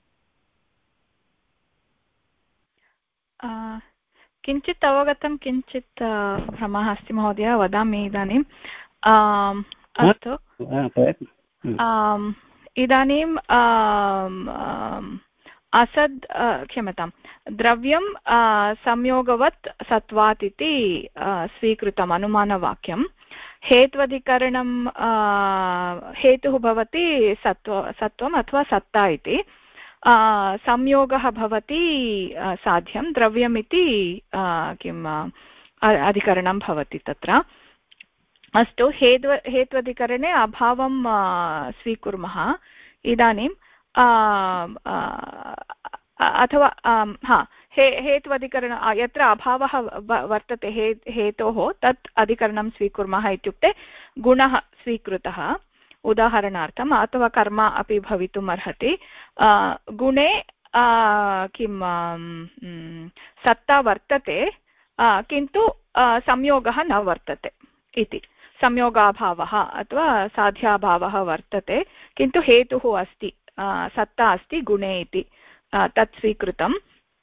किञ्चित् अवगतं, किञ्चित् भ्रमः अस्ति महोदय, वदामि इदानीम्। अस्तु, इदानीम् असद् क्षम्यतां द्रव्यं संयोगवत् सत्वात् इति स्वीकृतम् अनुमानवाक्यं। हेत्वधिकरणं हेतुः भवति सत्व सत्वम् अथवा सत्ता इति, संयोगः भवति साध्यं, द्रव्यमिति किम् अधिकरणं भवति तत्र। अस्तु, हेत्व हेत्वधिकरणे अभावं स्वीकुर्मः इदानीं, अथवा हा हे हेत्वधिकरण यत्र अभावः वर्तते हे हेतोः तत् अधिकरणं स्वीकुर्मः इत्युक्ते गुणः स्वीकृतः उदाहरणार्थम्, अथवा कर्म अपि भवितुम् अर्हति। गुणे किं सत्ता वर्तते किन्तु संयोगः न वर्तते इति, संयोगाभावः अथवा साध्याभावः वर्तते किन्तु हेतुः अस्ति, सत्ता अस्ति गुणे इति तत् स्वीकृतम्।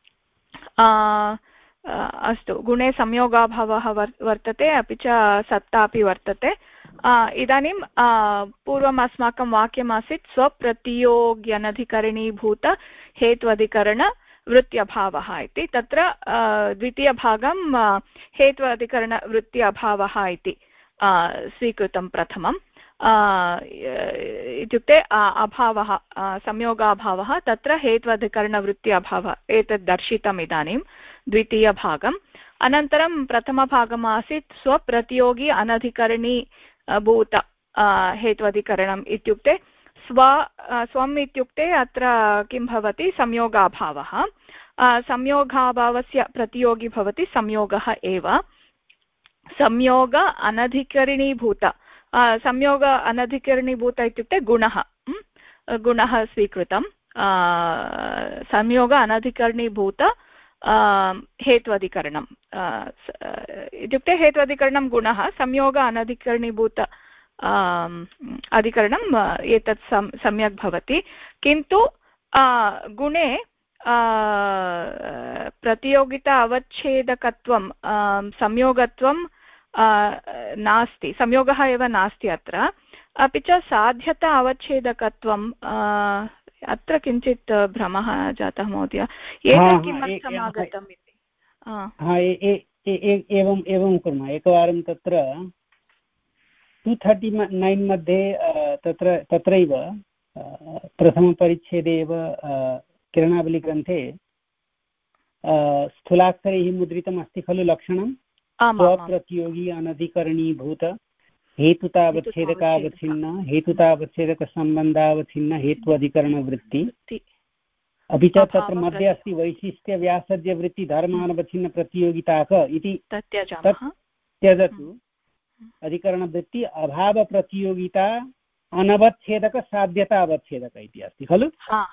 अस्तु, गुणे संयोगाभावः वर्तते अपि च सत्ता अपि वर्तते। इदानीं पूर्वम् अस्माकं वाक्यमासीत् स्वप्रतियोग्यनधिकरणीभूत हेत्वधिकरणवृत्त्यभावः इति। तत्र द्वितीयभागं हेत्वधिकरणवृत्त्यभावः इति स्वीकृतं प्रथमम्। इत्युक्ते अभावः संयोगाभावः, तत्र हेत्वधिकरणवृत्ति अभावः, एतद् दर्शितम् इदानीं द्वितीयभागम्। अनन्तरं प्रथमभागमासीत् स्वप्रतियोगी अनधिकरणी भूत हेत्वधिकरणम् इत्युक्ते स्व स्वम् इत्युक्ते अत्र किं भवति, संयोगाभावः। संयोगाभावस्य प्रतियोगी भवति संयोगः एव। संयोग अनधिकरणीभूत, संयोग अनधिकरणीभूत इत्युक्ते गुणः, गुणः स्वीकृतं। संयोग अनधिकरणीभूत हेत्वधिकरणम् इत्युक्ते हेत्वधिकरणं गुणः, संयोग अनधिकरणीभूत अधिकरणम् एतत् सम्यक् भवति। किन्तु गुणे प्रतियोगिता अवच्छेदकत्वं संयोगत्वं नास्ति, संयोगः एव नास्ति अत्र। अपि च साध्यता अवच्छेदकत्वं अत्र किञ्चित् भ्रमः जातः महोदय एतत् किमर्थम् आगतम् इति एवम् एवं कुर्मः एकवारं तत्र टु थर्टि नैन् मध्ये तत्र तत्रैव प्रथमपरिच्छेदे एव किरणावलीग्रन्थे स्थूलाक्षरैः मुद्रितम् अस्ति खलु लक्षणं स्वप्रतियोगी अनधिकरणीभूत हेतुतावच्छेदकावच्छिन्न हेतुतावच्छेदकसम्बन्धावच्छिन्न हेत्वधिकरणवृत्ति अपि च तत्र मध्ये अस्ति वैशिष्ट्यव्यासज्यवृत्ति धर्मानवच्छिन्न प्रतियोगिताक इति त्यजतु अधिकरणवृत्ति अभावप्रतियोगिता अनवच्छेदकसाध्यता अवच्छेदक इति अस्ति खलु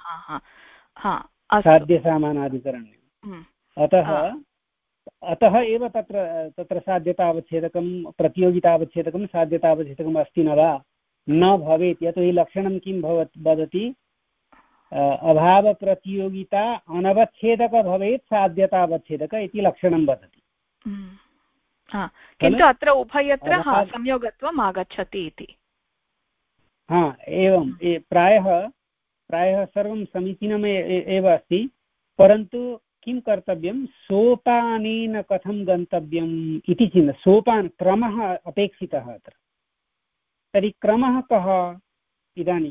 साध्यसामानाधिकरण्यम् अतः अतः एव तत्र तत्र साध्यतावच्छेदकं प्रतियोगितावच्छेदकं साध्यतावच्छेदकम् अस्ति न वा न भवेत् यतोहि लक्षणं किं भवति वदति अभावप्रतियोगिता अनवच्छेदक भवेत् साध्यतावच्छेदक इति लक्षणं वदति किन्तु अत्र उभयत्र संयोगत्वम् आगच्छति इति हा एवं प्रायः प्रायः सर्वं समीचीनम् एव अस्ति परन्तु किं कर्तव्यं सोपानेन कथं गन्तव्यम् इति चिन्ता सोपान क्रमः अपेक्षितः अत्र तर्हि क्रमः कः इदानीं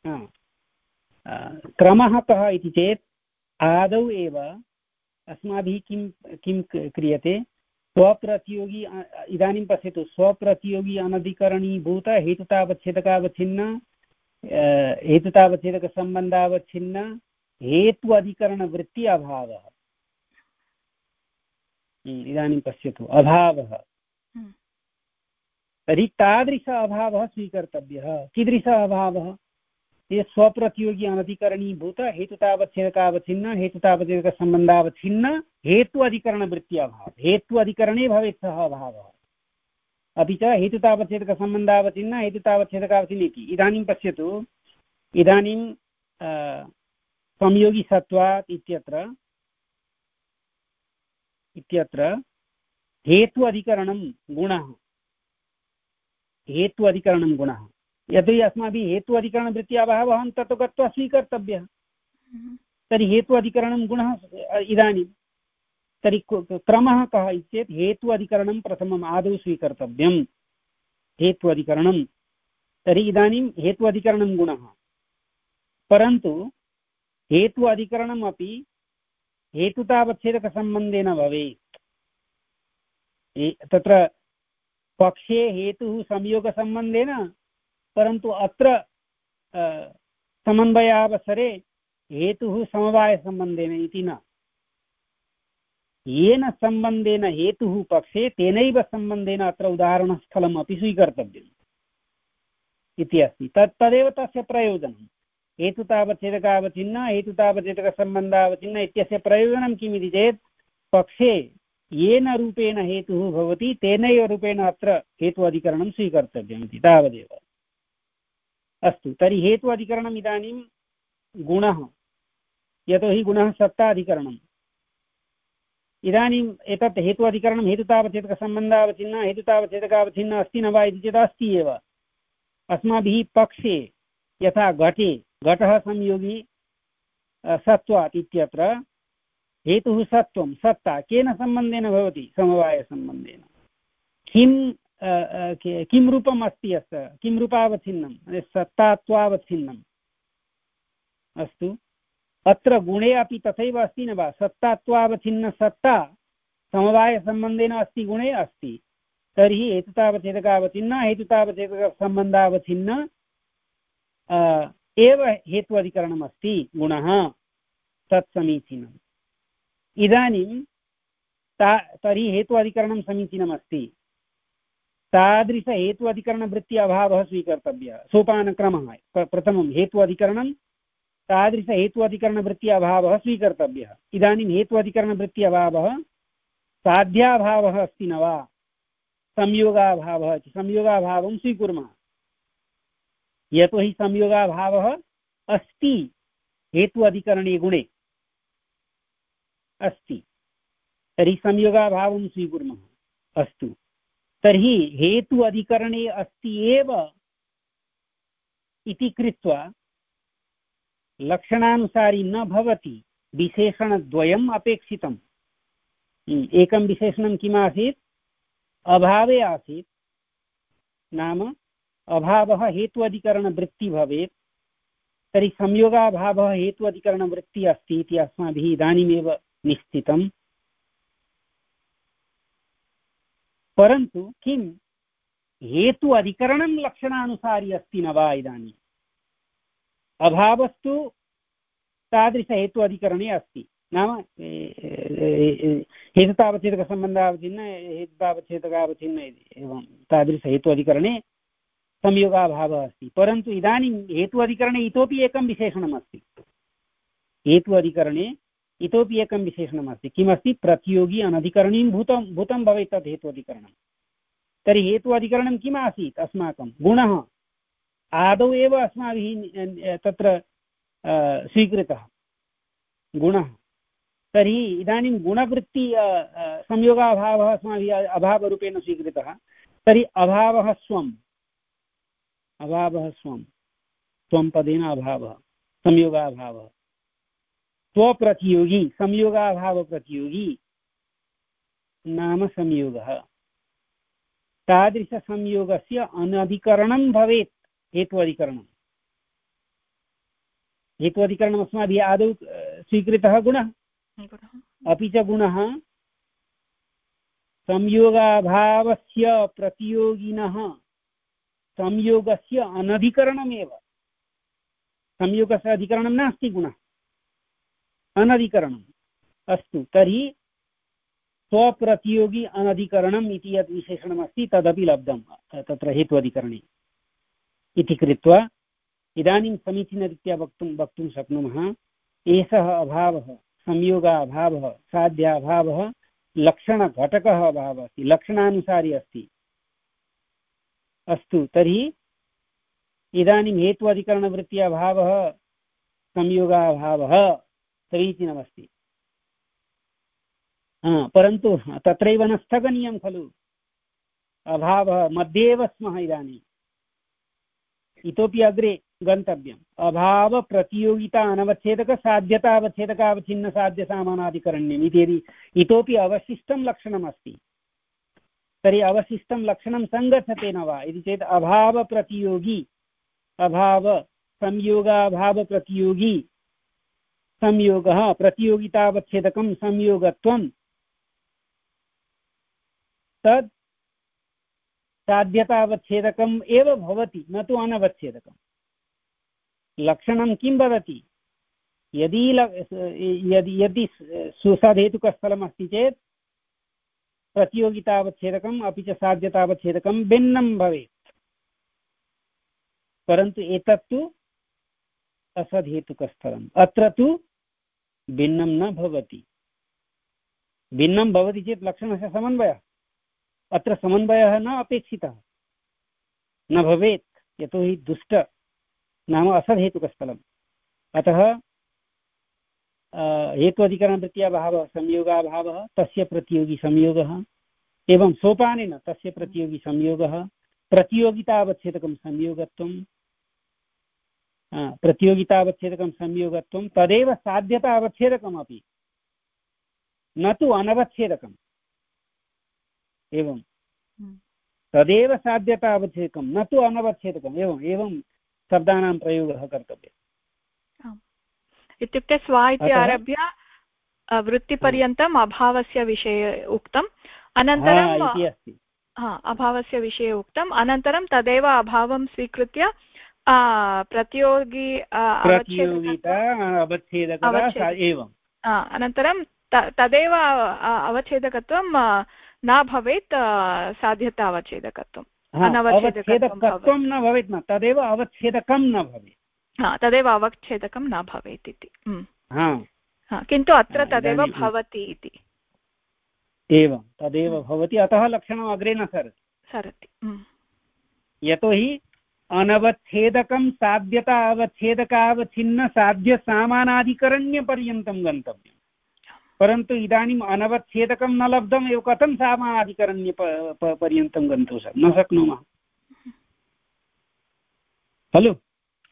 क्रमः कः इति चेत् आदौ एव अस्माभिः किं किं क्रियते स्वप्रतियोगी इदानीं पश्यतु स्वप्रतियोगी अनधिकरणीभूत हेतुतावच्छेदकावच्छिन्न हेतुतावच्छेदकसम्बन्धावच्छिन्न हेतु अधिकरणवृत्ति अभावः इदानीं पश्यतु अभावः तर्हि तादृश अभावः स्वीकर्तव्यः कीदृश अभावः ये स्वप्रतियोगी अनधिकरणीभूत हेतुतावच्छेदकावच्छिन्न हेतुतावच्छेदकसम्बन्धावच्छिन्न हेतु अधिकरणवृत्ति अभावः हेतु अधिकरणे भवेत् सः अभावः अपि च हेतुतावच्छेदकसम्बन्धावच्छिन्न हेतुतावच्छेदकावच्छिन्न इति इदानीं पश्यतु इदानीं संयोगिसत्वात् इत्यत्र इत्यत्र हेतु अधिकरणं गुणः हेतु अधिकरणं गुणः यदि अस्माभिः हेतु अधिकरणवृत्ति अभावः तत् गत्वा स्वीकर्तव्यः तर्हि हेतु अधिकरणं गुणः इदानीं तर्हि क्रमः कः चेत् हेतु अधिकरणं प्रथमम् आदौ स्वीकर्तव्यं हेतु अधिकरणं तर्हि इदानीं हेतु अधिकरणं गुणः परन्तु हेतु अधिकरणम् अपि हेतुतावच्छेदकसम्बन्धेन भवेत् तत्र पक्षे हेतुः संयोगसम्बन्धेन परन्तु अत्र समन्वयावसरे हेतुः समवायसम्बन्धेन इति न येन सम्बन्धेन हेतुः पक्षे तेनैव सम्बन्धेन अत्र उदाहरणस्थलम् अपि स्वीकर्तव्यम् इति अस्ति तत् तदेव तस्य प्रयोजनं हेतुतावच्छेदकावच्छिन्न हेतुतावच्छेदकसम्बन्धावच्छिन्न इत्यस्य प्रयोजनं किमिति चेत् पक्षे येन रूपेण हेतुः भवति तेनैव रूपेण अत्र हेतु अधिकरणं स्वीकर्तव्यम् इति तावदेव अस्तु तर्हि हेतु अधिकरणम् इदानीं गुणः यतोहि गुणः सत्ताधिकरणम् इदानीम् एतत् हेतु अधिकरणं हेतुतावच्छेदकसम्बन्धावच्छिन्न हेतुतावच्छेदकावच्छिन्न अस्ति न वा इति चेत् अस्ति एव अस्माभिः पक्षे यथा घटे घटः संयोगी सत्त्वात् इत्यत्र हेतुः सत्त्वं सत्ता केन सम्बन्धेन भवति समवायसम्बन्धेन किं किं रूपम् अस्ति अस्य किं रूपावच्छिन्नं सत्तात्वावच्छिन्नम् अस्तु अत्र गुणे अपि तथैव अस्ति न वा सत्तात्वावच्छिन्न सत्ता समवायसम्बन्धेन अस्ति गुणे अस्ति तर्हि हेतुतावच्छेदकावच्छिन्न हेतुतावच्छेदकसम्बन्धावच्छिन्न एव हेतु अधिकरणम् अस्ति गुणः तत् समीचीनम् इदानीं ता तर्हि हेतु अधिकरणं समीचीनमस्ति तादृश हेतु अधिकरणवृत्ति अभावः स्वीकर्तव्यः सोपानक्रमः प्रथमं हेतु अधिकरणं तादृश हेतु अधिकरणवृत्ति अभावः स्वीकर्तव्यः इदानीं हेतु अधिकरणवृत्ति अभावः साध्याभावः अस्ति न वा संयोगाभावः इति संयोगाभावं स्वीकुर्मः यतोहि संयोगाभावः अस्ति हेतु अधिकरणे गुणे अस्ति तर्हि संयोगाभावं स्वीकुर्मः अस्तु तर्हि हेतु अधिकरणे अस्ति एव इति कृत्वा लक्षणानुसारी न भवति, विशेषणद्वयम् अपेक्षितम्। एकं विशेषणं किमासीत्? अभावे आसीत्, नाम अभावः हेतु अधिकरणवृत्ति भवेत्, तर्हि संयोगाभावः हेतु अधिकरणवृत्ति अस्ति इति अस्माभिः इदानीमेव निश्चितम्। परन्तु किं हेतु अधिकरणं लक्षणानुसारी अस्ति न वा? इदानीम् अभावस्तु तादृशहेतु अधिकरणे अस्ति, नाम हेतुतावच्छेदकसम्बन्धावच्छिन्न हेतुतावच्छेदकावच्छिन्न एवं तादृशहेतु अधिकरणे संयोगाभावः अस्ति। परन्तु इदानीं हेतु अधिकरणे इतोपि एकं विशेषणम् अस्ति। हेतु अधिकरणे इतोपि एकं विशेषणम् अस्ति। किमस्ति? प्रतियोगी अनधिकरणीं भूतं भूतं भवेत् तत् हेतु अधिकरणं। तर्हि हेतु अधिकरणं किम् आसीत्? अस्माकं गुणः आदौ एव अस्माभिः तत्र स्वीकृतः गुणः। तर्हि इदानीं गुणवृत्ति संयोगाभावः अस्माभिः अभावरूपेण स्वीकृतः। तर्हि अभावः स्वम्, अभावः स्वं स्वं पदेन अभावः संयोगाभावः। स्वप्रतियोगी संयोगाभावप्रतियोगी नाम संयोगः। तादृशसंयोगस्य अनधिकरणं भवेत् हेतु अधिकरणं। हेतु अधिकरणम् अस्माभिः आदौ स्वीकृतः गुणः, अपि च गुणः संयोगाभावस्य प्रतियोगिनः संयोगस्य अनधिकरणमेव। संयोगस्य अधिकरणं नास्ति गुणः, अनधिकरणम्। अस्तु, तर्हि स्वप्रतियोगी अनधिकरणम् इति यत् विशेषणमस्ति तदपि लब्धं तत्र हेतु अधिकरणे इति कृत्वा इदानीं समीचीनरीत्या वक्तुं वक्तुं शक्नुमः। एषः अभावः संयोगाभावः साध्याभावः लक्षणघटकः अभावः अस्ति, लक्षणानुसारी अस्ति। अस्तु, तर्हि इदानीं हेतु अधिकरणवृत्ति अभावः संयोगाभावः समीचीनमस्ति। परन्तु तत्रैव न स्थगनीयं खलु। अभावः मध्ये एव स्मः इदानीम्, इतोपि अग्रे गन्तव्यम्। अभाव प्रतियोगिता अनवच्छेदक साध्यता अवच्छेदकावच्छिन्न साध्य सामानाधिकरण्यम् इति यदि इतोपि अवशिष्टं लक्षणमस्ति, तर्हि अवशिष्टं लक्षणं सङ्गच्छते न वा इति चेत् अभाव प्रतियोगी अभाव संयोगाभाव प्रतियोगी संयोगः प्रतियोगितावच्छेदकं संयोगत्वं तद् साध्यतावच्छेदकम् एव भवति, न तु अनवच्छेदकम्। लक्षणं किं वदति? यदि यदि यदि सुसधेतुकस्थलमस्ति चेत् प्रतियोगितावच्छेदकम् अपि च साध्यतावच्छेदकं भिन्नं भवेत्। परन्तु एतत्तु असधेतुकस्थलम्, अत्र तु भिन्नं न भवति। भिन्नं भवति चेत् लक्षणस्य समन्वयः, अत्र समन्वयः न अपेक्षितः, न भवेत्, यतोहि दुष्ट नाम असधेतुकस्थलम्। अतः हेतु अधिकरणवृत्त्याभावः संयोगाभावः तस्य प्रतियोगी संयोगः, एवं सोपानेन तस्य प्रतियोगी संयोगः, प्रतियोगितावच्छेदकं संयोगत्वं प्रतियोगितावच्छेदकं संयोगत्वं तदेव साध्यतावच्छेदकमपि, न तु अनवच्छेदकम्। एवं तदेव साध्यतावच्छेदकं न तु अनवच्छेदकम्। एवम् एवं शब्दानां प्रयोगः कर्तव्यः। इत्युक्ते स्वा इति आरभ्य वृत्तिपर्यन्तम् अभावस्य विषये उक्तम्, अनन्तरम् अभावस्य विषये उक्तम्, अनन्तरं तदेव अभावं स्वीकृत्य प्रतियोगी एवम् अनन्तरं तदेव अवच्छेदकत्वं न भवेत्, साध्यता अवच्छेदकत्वम् अनवच्छेदकत्वं न भवेत्, न तदेव अवच्छेदकं न भवेत्। हा, तदेव अवच्छेदकं न भवेत् इति। किन्तु अत्र तदेव भवति इति। एवं तदेव भवति, अतः लक्षणम् अग्रे न सरति सरति यतोहि अनवच्छेदकं साध्यता अवच्छेदकावच्छिन्न साध्य सामानाधिकरण्यपर्यन्तं गन्तव्यम्। परन्तु इदानीम् अनवच्छेदकं न लब्धम् एव, कथं सामानाधिकरण्य पर्यन्तं गन्तुं न शक्नुमः खलु।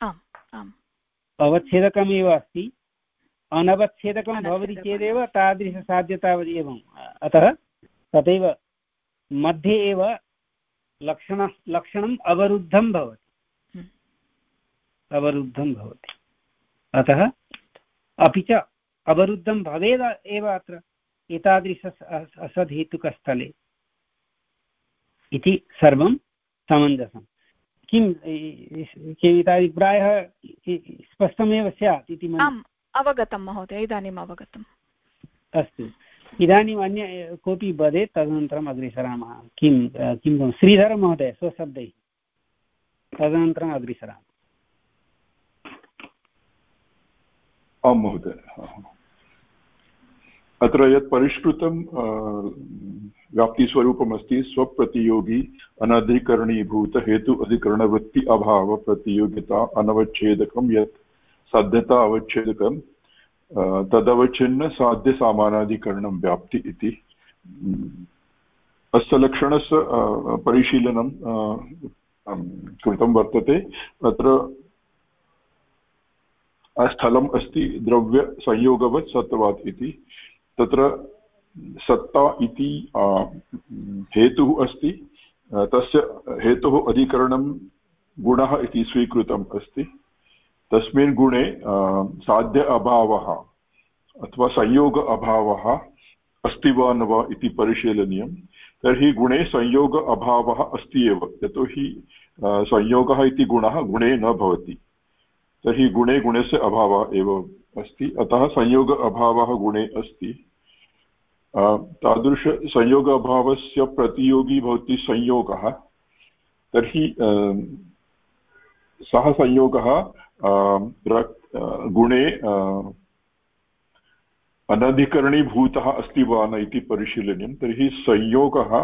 अवच्छेदकमेव अस्ति, अनवच्छेदकं भवति चेदेव तादृशसाध्यता एवम्। अतः तथैव मध्ये एव लक्षण लक्षणम् अवरुद्धं भवति, अवरुद्धं भवति। अतः अपि च अवरुद्धं भवेत् एव अत्र एतादृश असद्धेतुकस्थले इति सर्वं समञ्जसं। किं इत्यादि प्रायः स्पष्टमेव स्यात् इति मन्ये। अवगतं महोदय, इदानीम् अवगतम्। अस्तु, इदानीम् अन्य कोऽपि वदेत्, तदनन्तरम् अग्रे सरामः। किं किं श्रीधर महोदय स्वशब्दैः, तदनन्तरम् अग्रे सरामः। आं महोदय, अत्र यत् परिष्कृतं व्याप्तिस्वरूपमस्ति स्वप्रतियोगी अनधिकरणीभूत हेतु अधिकरणवृत्ति अभाव प्रतियोगिता अनवच्छेदकं यत् साध्यता अवच्छेदकं तदवच्छिन्न साध्य सामानाधिकरणं व्याप्ति इति। अस्य लक्षणस्य परिशीलनं कृतं वर्तते। अत्र स्थलम् अस्ति द्रव्यसंयोगवत् सत्त्वात् इति। तत्र सत्ता इति हेतुः अस्ति, तस्य हेतुः अधिकरणं गुणः इति स्वीकृतम् अस्ति। तस्मिन् गुणे साध्य अभावः अथवा संयोग अभावः अस्ति वा न वा इति परिशीलनीयं। तर्हि गुणे संयोग अभावः अस्ति एव, यतोहि संयोगः इति गुणः गुणे न भवति। तर्हि गुणे गुणस्य अभावः एव अस्ति, अतः संयोग अभावः गुणे अस्ति। तादृश संयोग अभावस्य प्रतियोगी भवति संयोगः। तर्हि सः संयोगः गुणे अनधिकरणीभूतः अस्ति वा न इति परिशीलनीयं। तर्हि संयोगः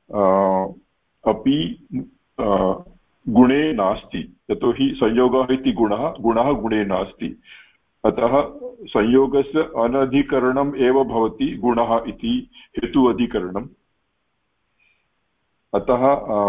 अपि गुणे नास्ति, यतोहि संयोगः इति गुणः गुणः गुणे नास्ति। अतः संयोगस्य अनधिकरणम् एव भवति गुणः इति हेतु अधिकरणम्। अतः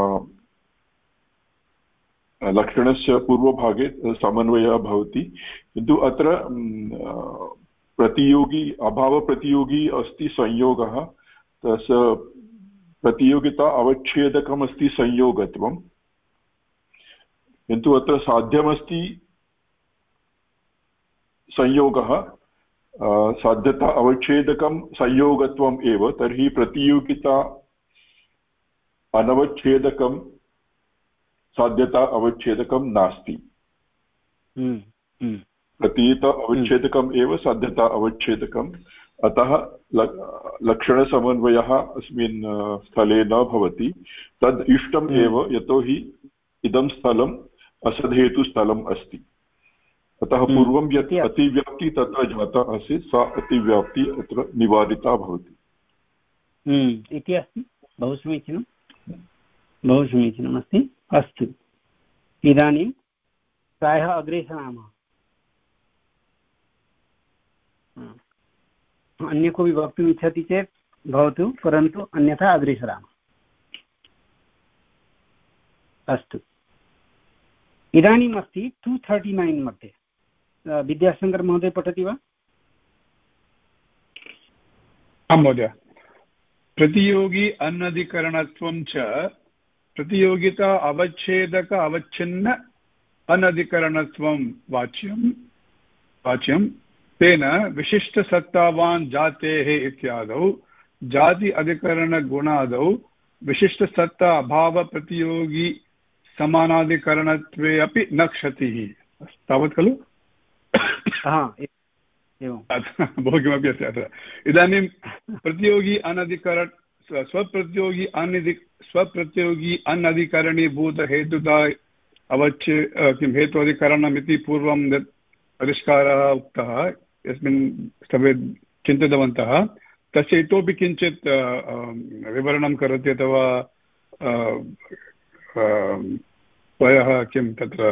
लक्षणस्य पूर्वभागे समन्वयः भवति, किन्तु अत्र प्रतियोगी अभावप्रतियोगी अस्ति संयोगः। तस्य प्रतियोगिता अवच्छेदकमस्ति संयोगत्वं, किन्तु अत्र साध्यमस्ति संयोगः, साध्यता अवच्छेदकं संयोगत्वम् एव। तर्हि प्रतियोगिता अनवच्छेदकं साध्यता अवच्छेदकं नास्ति। प्रतियोगिता अवच्छेदकम् एव, साध्यता अवच्छेदकम्। अतः लक्षणसमन्वयः अस्मिन् स्थले न भवति। तद् इष्टम् एव, यतोहि इदं स्थलम् असद्धेतुस्थलम् अस्ति। अतः पूर्वं यत् अतिव्याप्ति तत्र जाता आसीत्, सा अतिव्याप्ति अत्र निवारिता भवति इति अस्ति। बहु समीचीनं, बहु समीचीनम् अस्ति। अस्तु, इदानीं प्रायः अग्रे सरामः। अन्य कोऽपि वक्तुम् इच्छति चेत् भवतु, परन्तु अन्यथा अग्रे सरामः। अस्तु, इदानीम् अस्ति टु थर्टि नैन् मध्ये। विद्याशङ्कर महोदय पठति वा? आं महोदय। प्रतियोगी अनधिकरणत्वं च प्रतियोगिता अवच्छेदक अवच्छिन्न अनधिकरणत्वं वाच्यं वाच्यं तेन विशिष्टसत्तावान् जातेः इत्यादौ जाति अधिकरणगुणादौ विशिष्टसत्ता अभावप्रतियोगी समानाधिकरणत्वे अपि न क्षतिः। तावत् खलु? बहु किमपि अस्ति अत्र। इदानीं प्रतियोगी अनधिकरण स्वप्रतियोगी अनधि स्वप्रतियोगी अनधिकरणीभूतहेतुता अवच्छे किं हेतु अधिकरणम् इति पूर्वं यत् परिष्कारः उक्तः, यस्मिन् स्थले चिन्तितवन्तः, तस्य इतोपि किञ्चित् विवरणं करोति अथवा प्रायः किं तत्र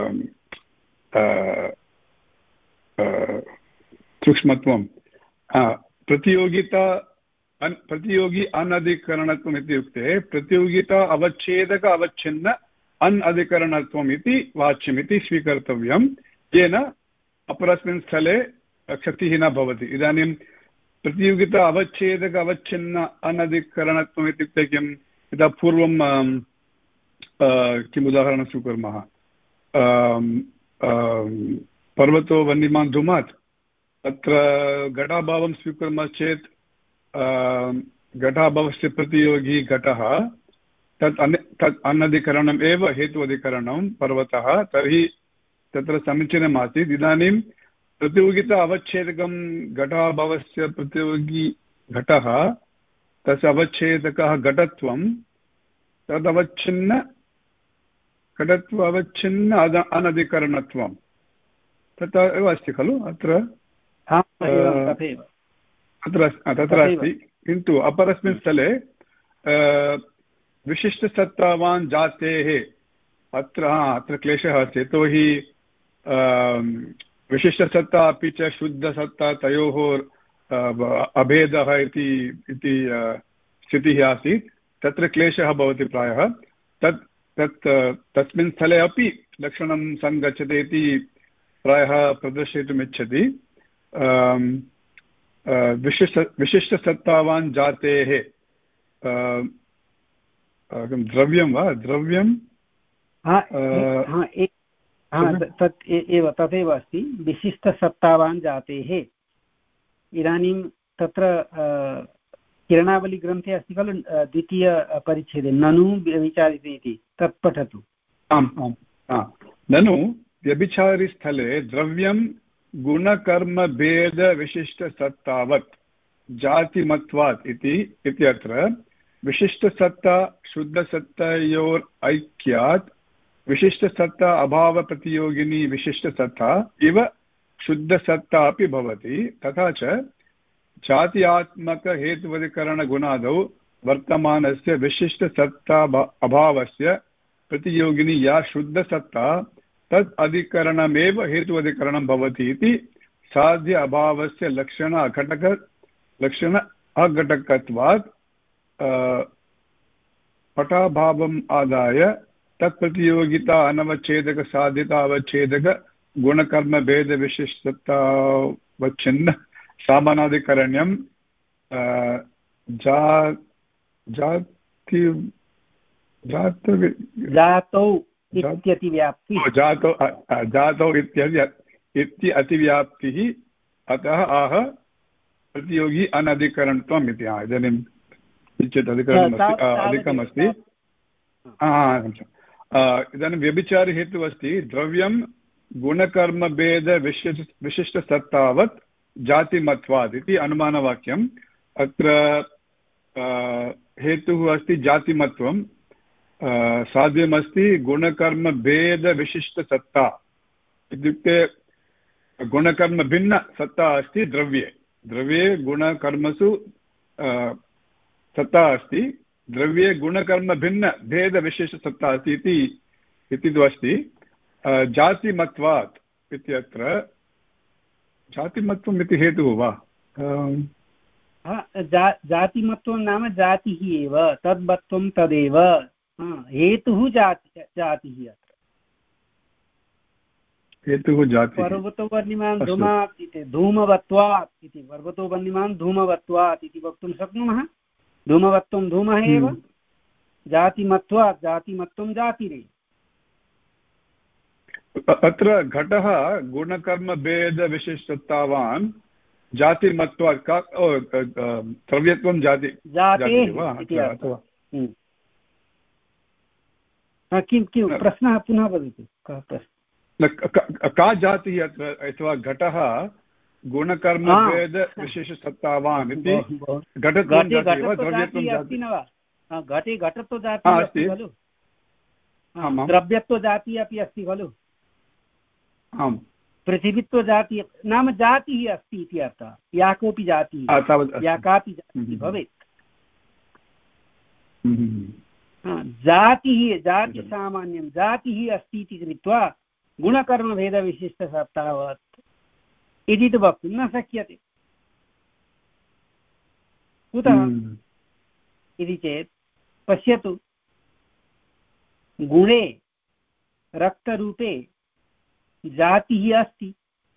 सूक्ष्मत्वं प्रतियोगिता अन् प्रतियोगी अनधिकरणत्वम् इत्युक्ते प्रतियोगिता अवच्छेदक अवच्छिन्न अन् अधिकरणत्वम् इति वाच्यमिति स्वीकर्तव्यं। येन अपरस्मिन् स्थले क्षतिः न भवति। इदानीं प्रतियोगिता अवच्छेदक अवच्छिन्न अनधिकरणत्वम् इत्युक्ते किम्? यदा पूर्वं किम् उदाहरणं स्वीकुर्मः, पर्वतो वह्निमान् धूमात्, तत्र घटाभावं स्वीकुर्मः चेत् घटाभावस्य प्रतियोगी घटः, तत् अन तत् अनधिकरणम् एव हेत्वधिकरणं पर्वतः, तर्हि तत्र समीचीनमासीत्। इदानीं प्रतियोगिता अवच्छेदकं घटाभावस्य प्रतियोगी घटः, तस्य अवच्छेदकः घटत्वं, तदवच्छिन्न घटत्व अवच्छिन्न अद अनधिकरणत्वं तथा एव अस्ति खलु अत्र? तत्र तत्र अस्ति, किन्तु अपरस्मिन् स्थले विशिष्टसत्तावान् जातेः, अत्र अत्र क्लेशः अस्ति। यतोहि विशिष्टसत्ता अपि च शुद्धसत्ता तयोः अभेदः इति इति स्थितिः आसीत्। तत्र क्लेशः भवति प्रायः। तत् तत् तस्मिन् स्थले अपि लक्षणं सङ्गच्छते इति प्रायः प्रदर्शयितुम् इच्छति। विशिष्ट विशिष्टसत्तावान् जातेः द्रव्यं वा द्रव्यं तत् एव तथैव अस्ति, विशिष्टसत्तावान् जातेः। इदानीं तत्र किरणावलीग्रन्थे अस्ति खलु द्वितीयपरिच्छेदे ननु व्यभिचारिते इति, तत् पठतु। आम् आम् ननु व्यभिचारिस्थले द्रव्यं गुणकर्मभेदविशिष्टसत्तावत् जातिमत्वात् इति इत्यत्र विशिष्टसत्ता शुद्धसत्तयोर् ऐक्यात् विशिष्टसत्ता अभावप्रतियोगिनी विशिष्टसत्ता इव शुद्धसत्ता अपि भवति। तथा च जात्यात्मकहेतुवधिकरणगुणादौ वर्तमानस्य विशिष्टसत्ता अभावस्य प्रतियोगिनी या शुद्धसत्ता तद् अधिकरणमेव हेतुवधिकरणं भवति इति साध्य अभावस्य लक्षण अघटक लक्षण अघटकत्वात् पटाभावम् आदाय तत्प्रतियोगिता अनवच्छेदक साध्यता अवच्छेदक गुणकर्मभेदविशिष्टतावच्छिन्न सामानाधिकरण्यं जा जाति जात जातौ इत्यतिव्याप्ति जातौ जातौ इति अतिव्याप्तिः, अतः आह प्रतियोगी अनधिकरणत्वम् इति। इदानीं किञ्चित् अधिकरणमस्ति अधिकमस्ति। इदानीं व्यभिचारहेतुः अस्ति द्रव्यं गुणकर्मभेदविशिष्ट विशिष्टसत्तावत् जातिमत्वात् इति अनुमानवाक्यम्। अत्र हेतुः अस्ति जातिमत्वं, साध्यमस्ति गुणकर्मभेदविशिष्टसत्ता, इत्युक्ते गुणकर्मभिन्नसत्ता अस्ति द्रव्ये। द्रव्ये गुणकर्मसु सत्ता अस्ति, द्रव्ये गुणकर्मभिन्नभेदविशिष्टसत्ता अस्ति इति इति तु अस्ति। जातिमत्वात् इत्यत्र जातिमत्वम् इति हेतुः वा? जातिमत्वं नाम जातिः एव, तद्मत्वं तदेव, हेतुः जाति जातिः। अत्र हेतुः जातिः। पर्वतो वह्निमान् धूमात् इति धूमवत्वात् इति, पर्वतो वह्निमान् धूमवत्वात् इति वक्तुं शक्नुमः। धूमवत्वं धूमः एव, जातिमत्वात् जातिमत्वं जातिरेव। अत्र घटः गुणकर्मभेदविशिष्टतावान् जातिमत्वात् का द्रव्यत्वं जाति किं किं प्रश्नः पुनः वदतु। का जातिः अत्र, अथवा घटः गुणकर्मभेदविशेषसत्तावान् इति घटत्वं अस्ति न वा? घटे घटत्वजातिः अस्ति खलु, द्रव्यत्वजातिः अपि अस्ति खलु, पृथिवीत्वजातिः नाम जातिः अस्ति इति अर्थः। या कोऽपि जातिः, या कापि जातिः भवेत्, जातिः जातिसामान्यं जातिः अस्ति इति कृत्वा गुणकर्मभेदविशिष्टसत्तावत् इति तु वक्तुं न शक्यते। कुतः इति चेत् पश्यतु, गुणे रक्तरूपे जातिः अस्ति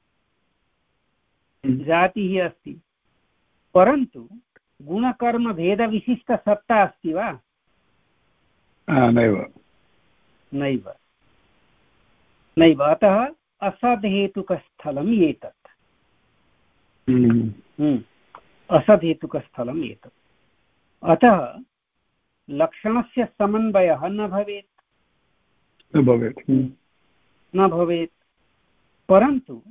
जातिः अस्ति परन्तु गुणकर्मभेदविशिष्टसत्ता अस्ति वा? नैव नैव नैव अतः असद्हेतुकस्थलम् एतत् असद्हेतुकस्थलम् एतत् अतः लक्षणस्य समन्वयः न भवेत् न भवेत् न भवेत् परन्तु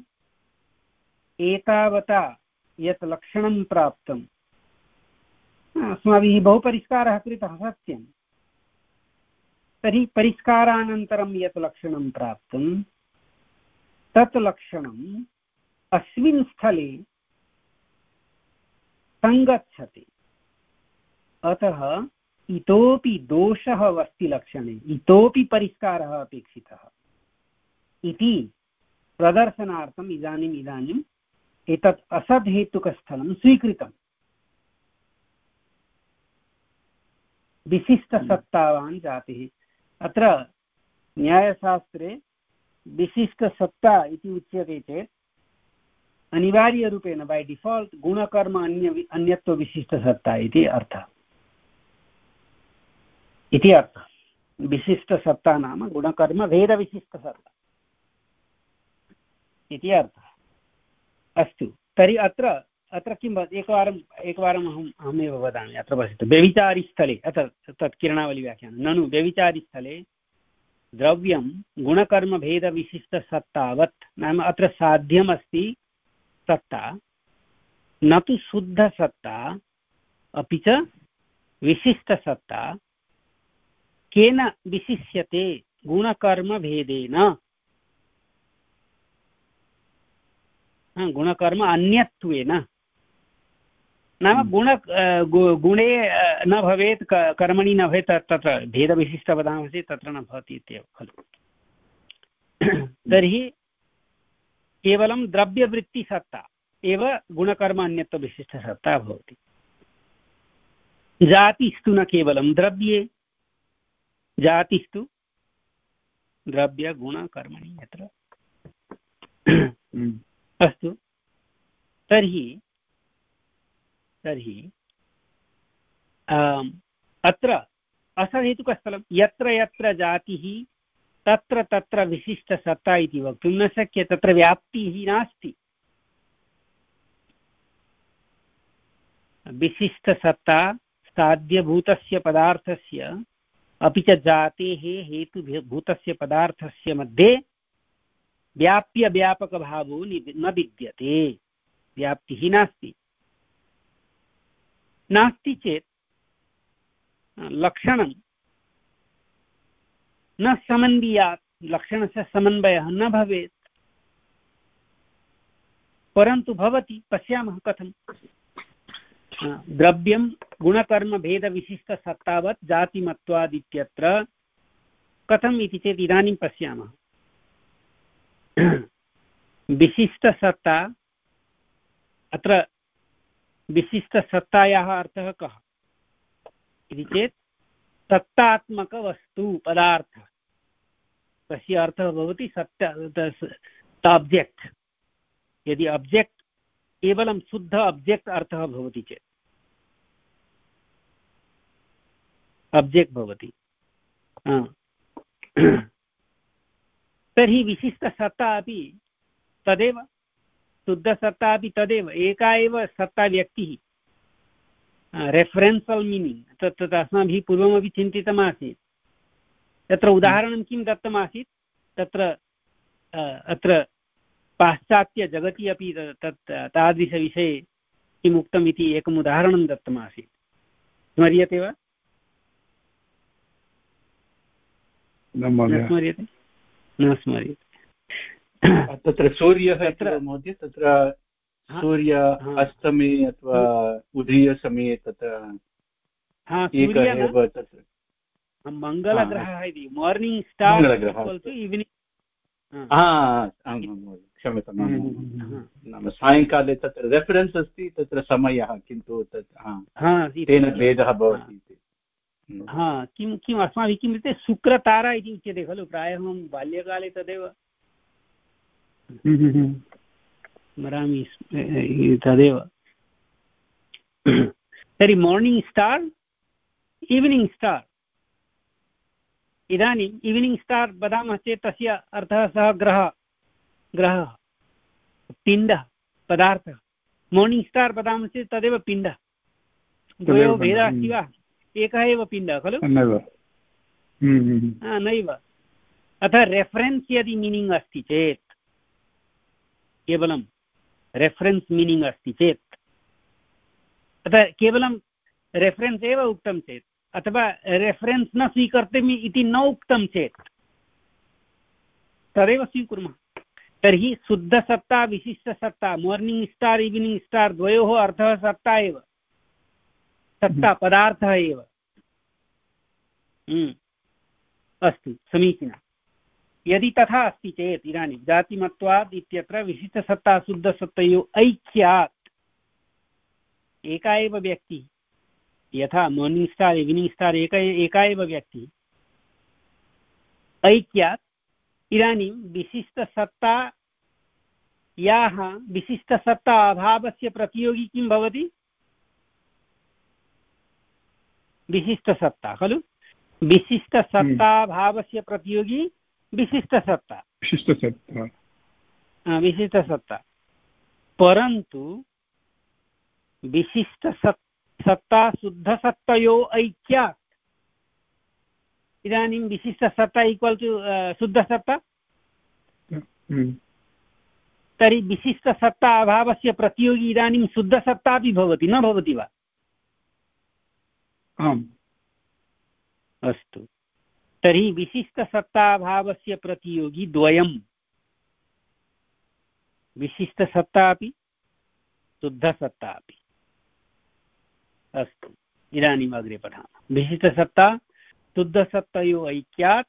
एतावता यत् लक्षणं प्राप्तम् अस्माभिः बहु परिष्कारः कृतः सत्यं तर्हि परिष्कारानन्तरं यत् लक्षणं प्राप्तं तत् लक्षणम् अस्मिन् स्थले सङ्गच्छति अतः इतोपि दोषः अस्ति लक्षणे इतोपि परिष्कारः अपेक्षितः इति प्रदर्शनार्थम् इदानीम् इदानीम् एतत् असद्हेतुकस्थलं स्वीकृतम् विशिष्टसत्तावान् जातिः अत्र न्यायशास्त्रे विशिष्टसत्ता इति उच्यते चेत् अनिवार्यरूपेण बै डिफाल्ट् गुणकर्म अन्य अन्यत्वविशिष्टसत्ता इति अर्थः इति अर्थः विशिष्टसत्ता नाम गुणकर्मभेदविशिष्टसत्ता इति अर्थः अस्तु तर्हि अत्र अत्र किं एकवारम् एकवारम् अहम् अहमेव वदामि अत्र पश्यतु व्यभिचारिस्थले अत्र तत् किरणावलिव्याख्यानं ननु व्यभिचारिस्थले द्रव्यं गुणकर्मभेदविशिष्टसत्तावत् नाम अत्र साध्यमस्ति सत्ता न तु शुद्धसत्ता अपि च विशिष्टसत्ता केन विशिष्यते गुणकर्मभेदेन गुणकर्म अन्यत्वेन नाम गुण गुणे न भवेत् कर्मणि न भवेत् तत्र भेदविशिष्ट वदामः चेत् तत्र न भवति इत्येव खलु तर्हि केवलं द्रव्यवृत्तिसत्ता एव गुणकर्म अन्यत्वविशिष्टसत्ता भवति जातिस्तु न केवलं द्रव्ये जातिस्तु द्रव्यगुणकर्मणि यत्र अस्तु तर्हि तर्हि अत्र असहेतुकस्थलं यत्र यत्र जातिः तत्र तत्र विशिष्टसत्ता इति वक्तुं न शक्यते तत्र व्याप्तिः नास्ति विशिष्टसत्ता साध्यभूतस्य पदार्थस्य अपि च जातेः हेतुभूतस्य पदार्थस्य मध्ये व्याप्यव्यापकभावो न विद्यते व्याप्तिः नास्ति नास्ति चेत् लक्षणं न समन्वयात् लक्षणस्य समन्वयः न भवेत् परन्तु भवति पश्यामः कथं द्रव्यं गुणकर्मभेदविशिष्टसत्तावत् जातिमत्वादित्यत्र कथम् इति चेत् इदानीं पश्यामः विशिष्टसत्ता अत्र विशिष्टसत्तायाः अर्थः कः इति चेत् सत्तात्मकवस्तु पदार्थः तस्य अर्थः भवति सत्य ऑब्जेक्ट यदि ऑब्जेक्ट केवलं शुद्ध ऑब्जेक्ट अर्थः भवति चेत् ऑब्जेक्ट भवति तर्हि विशिष्टसत्ता अपि तदेव शुद्धसत्ता अपि तदेव एका एव सत्ता व्यक्तिः रेफरेन्सल् मीनिङ्ग् तत् तत् अस्माभिः पूर्वमपि चिन्तितमासीत् तत्र उदाहरणं किं दत्तमासीत् तत्र अत्र पाश्चात्यजगति अपि तत् तादृशविषये किम् उक्तम् इति एकम् उदाहरणं दत्तमासीत् स्मर्यते वा न स्मर्यते न स्मर्यते तत्र सूर्यः तत्र महोदय तत्र सूर्य अस्तमे अथवा उदयसमये तत्र एकः एव तत्र मङ्गलग्रहः इति मार्निङ्ग् स्टार् इविनिङ्ग् क्षम्यतां नाम सायङ्काले तत्र रेफरेन्स् अस्ति तत्र समयः किन्तु तत् तेन भेदः भवति इति हा किं किम् अस्माभिः किम् इत्युक्ते शुक्रतारा इति उच्यते खलु प्रायः मम बाल्यकाले तदेव स्मरामि तदेव। तर्हि मार्निङ्ग् स्टार्, इविनिङ्ग् स्टार्। इदानीम् इविनिङ्ग् स्टार् वदामः चेत् तस्य अर्थः सः ग्रहः ग्रहः पिण्डः पदार्थः। मार्निङ्ग् स्टार् वदामः चेत् तदेव पिण्डः। द्वयोः भेदः अस्ति वा? एकः एव पिण्डः खलु? नैव। अतः रेफरेन्स् यदि मीनिङ्ग् अस्ति चेत्, केवलं रेफरेन्स् मीनिङ्ग् अस्ति चेत्, अतः केवलं रेफरेन्स् एव उक्तं चेत् अथवा रेफरेन्स् न स्वीकर्तव्यम् इति न उक्तं चेत् तदेव स्वीकुर्मः। तर्हि शुद्धसत्ता विशिष्टसत्ता, मार्निङ्ग् स्टार् इविनिङ्ग् स्टार् द्वयोः अर्थः सत्ता एव, सत्ता पदार्थः एव। अस्तु, समीचीनम्। यदि तथा अस्ति चेत् इदानीं जातिमत्वात् इत्यत्र विशिष्टसत्ता शुद्धसत्तयोः ऐक्यात् एका एव व्यक्तिः, यथा मार्निङ्ग् स्टार् इविनिङ्ग् स्टार् एक एका एव व्यक्तिः, ऐक्यात् इदानीं विशिष्टसत्ता याः विशिष्टसत्ता अभावस्य प्रतियोगी किं भवति? विशिष्टसत्ता खलु? विशिष्टसत्ताभावस्य प्रतियोगी विशिष्टसत्ता विशिष्टसत्ता विशिष्टसत्ता परन्तु विशिष्टसत्ता शुद्धसत्तयोः ऐक्यात् इदानीं विशिष्टसत्ता इक्वल् टु शुद्धसत्ता, तर्हि विशिष्टसत्ता अभावस्य प्रतियोगी इदानीं शुद्धसत्ता अपि भवति, न भवति वा? आम्। अस्तु, तर्हि विशिष्टसत्ताभावस्य प्रतियोगी द्वयं, विशिष्टसत्ता अपि शुद्धसत्ता अपि। अस्तु, इदानीम् अग्रे पठामः। विशिष्टसत्ता शुद्धसत्तयोः ऐक्यात्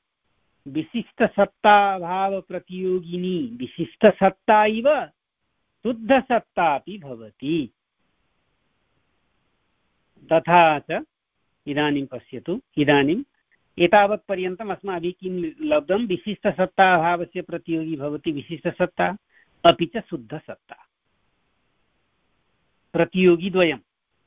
विशिष्टसत्ताभावप्रतियोगिनी विशिष्टसत्ता इव शुद्धसत्ता अपि भवति। तथा च इदानीं पश्यतु, इदानीम् एतावत् पर्यन्तम् अस्माभिः किं लब्धं? विशिष्टसत्ताभावस्य प्रतियोगी भवति विशिष्टसत्ता अपि च शुद्धसत्ता, प्रतियोगी द्वयम्।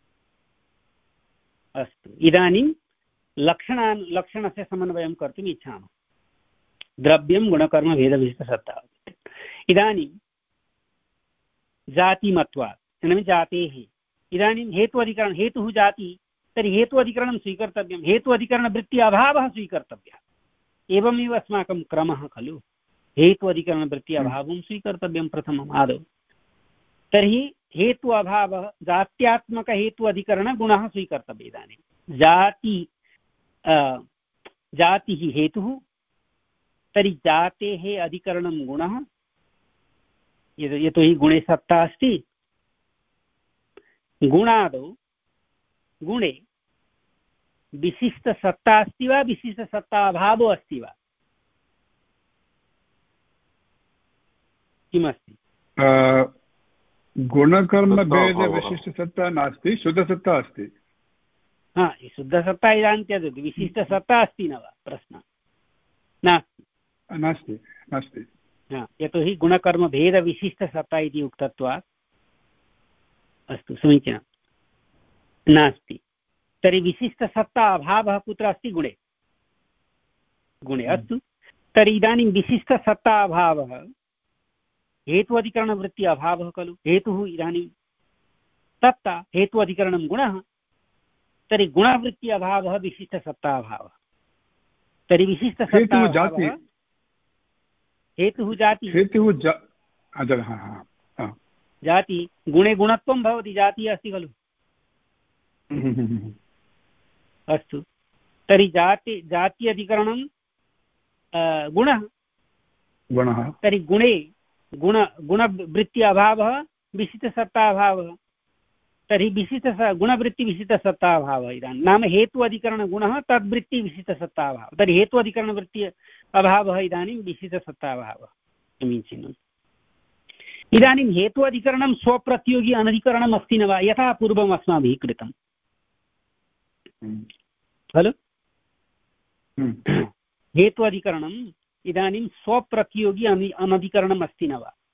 अस्तु, इदानीं लक्षणान् लक्षणस्य समन्वयं कर्तुम् इच्छामः। द्रव्यं गुणकर्मभेदविशिष्टसत्ता। इदानीं जातिमत्वात्, इदानीं जातेः, इदानीं हेतु अधिकरणं, हेतुः जाति, तर्हि हेतु अधिकरणं स्वीकर्तव्यं, हेतु अधिकरणवृत्ति अभावः स्वीकर्तव्यः। एवमेव अस्माकं क्रमः खलु। हेतु अधिकरणवृत्ति अभावं स्वीकर्तव्यं प्रथमम् आदौ। तर्हि हेतु अभावः जात्यात्मक हेतु अधिकरणगुणः स्वीकर्तव्यः। इदानीं जाति जातिः हेतुः, तर्हि जातेः अधिकरणं गुणः, यतोहि गुणे सत्ता अस्ति। गुणादौ गुणे विशिष्टसत्ता अस्ति वा विशिष्टसत्ता अभावो अस्ति वा? किमस्ति? गुणकर्मभेदविशिष्टसत्ता नास्ति, शुद्धसत्ता अस्ति। हा, शुद्धसत्ता इदानीं त्यजतु, विशिष्टसत्ता अस्ति न वा? प्रश्नः नास्ति नास्ति नास्ति हा, यतोहि गुणकर्मभेदविशिष्टसत्ता इति उक्तत्वात्। अस्तु, समीचीनं, नास्ति। तर्हि विशिष्टसत्ता अभावः कुत्र अस्ति? गुणे। गुणे, अस्तु। तर्हि इदानीं विशिष्टसत्ता अभावः हेतु अधिकरणवृत्ति अभावः खलु। हेतुः इदानीं सत्ता, हेतु अधिकरणं गुणः, तर्हि गुणवृत्ति अभावः विशिष्टसत्ता अभावः। तर्हि विशिष्टसत्ता अभावः हेतुः जाति, हेतुः जाति, गुणे गुणत्वं भवति, जातिः अस्ति खलु। अस्तु, तर्हि जाति जाति अधिकरणं गुणः गुणः, तर्हि गुणे गुण गुणवृत्ति अभावः विशिष्टसत्ता अभावः। तर्हि विशिष्ट गुणवृत्तिविशिष्टसत्ता अभावः इदानीं नाम हेतु अधिकरणगुणः तद्वृत्तिविशिष्टसत्ता अभावः। तर्हि हेतु अधिकरणवृत्ति अभावः इदानीं विशिष्टसत्ता अभावः। समीचीनम्। इदानीं हेतु अधिकरणं स्वप्रतियोगी अनधिकरणम् अस्ति न वा? यथा पूर्वम् अस्माभिः कृतं खलु। हेतु अधिकरणम् इदानीं स्वप्रतियोगी अनधिकरणम् अस्ति न वा?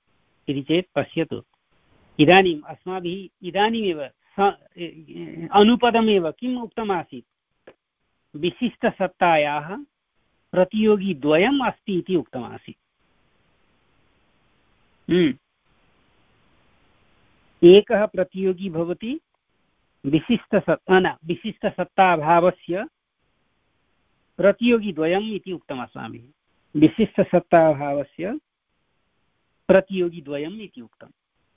इति चेत् पश्यतु इदानीम् अस्माभिः इदानीमेव अनुपदमेव किम् उक्तमासीत् विशिष्टसत्तायाः प्रतियोगिद्वयम् अस्ति इति उक्तमासीत्। एकः प्रतियोगी भवति विशिष्टसत्ता न विशिष्टसत्ताभावस्य प्रतियोगिद्वयम् इति उक्तम् अस्माभिः। विशिष्टसत्ताभावस्य प्रतियोगिद्वयम् इति उक्तम्।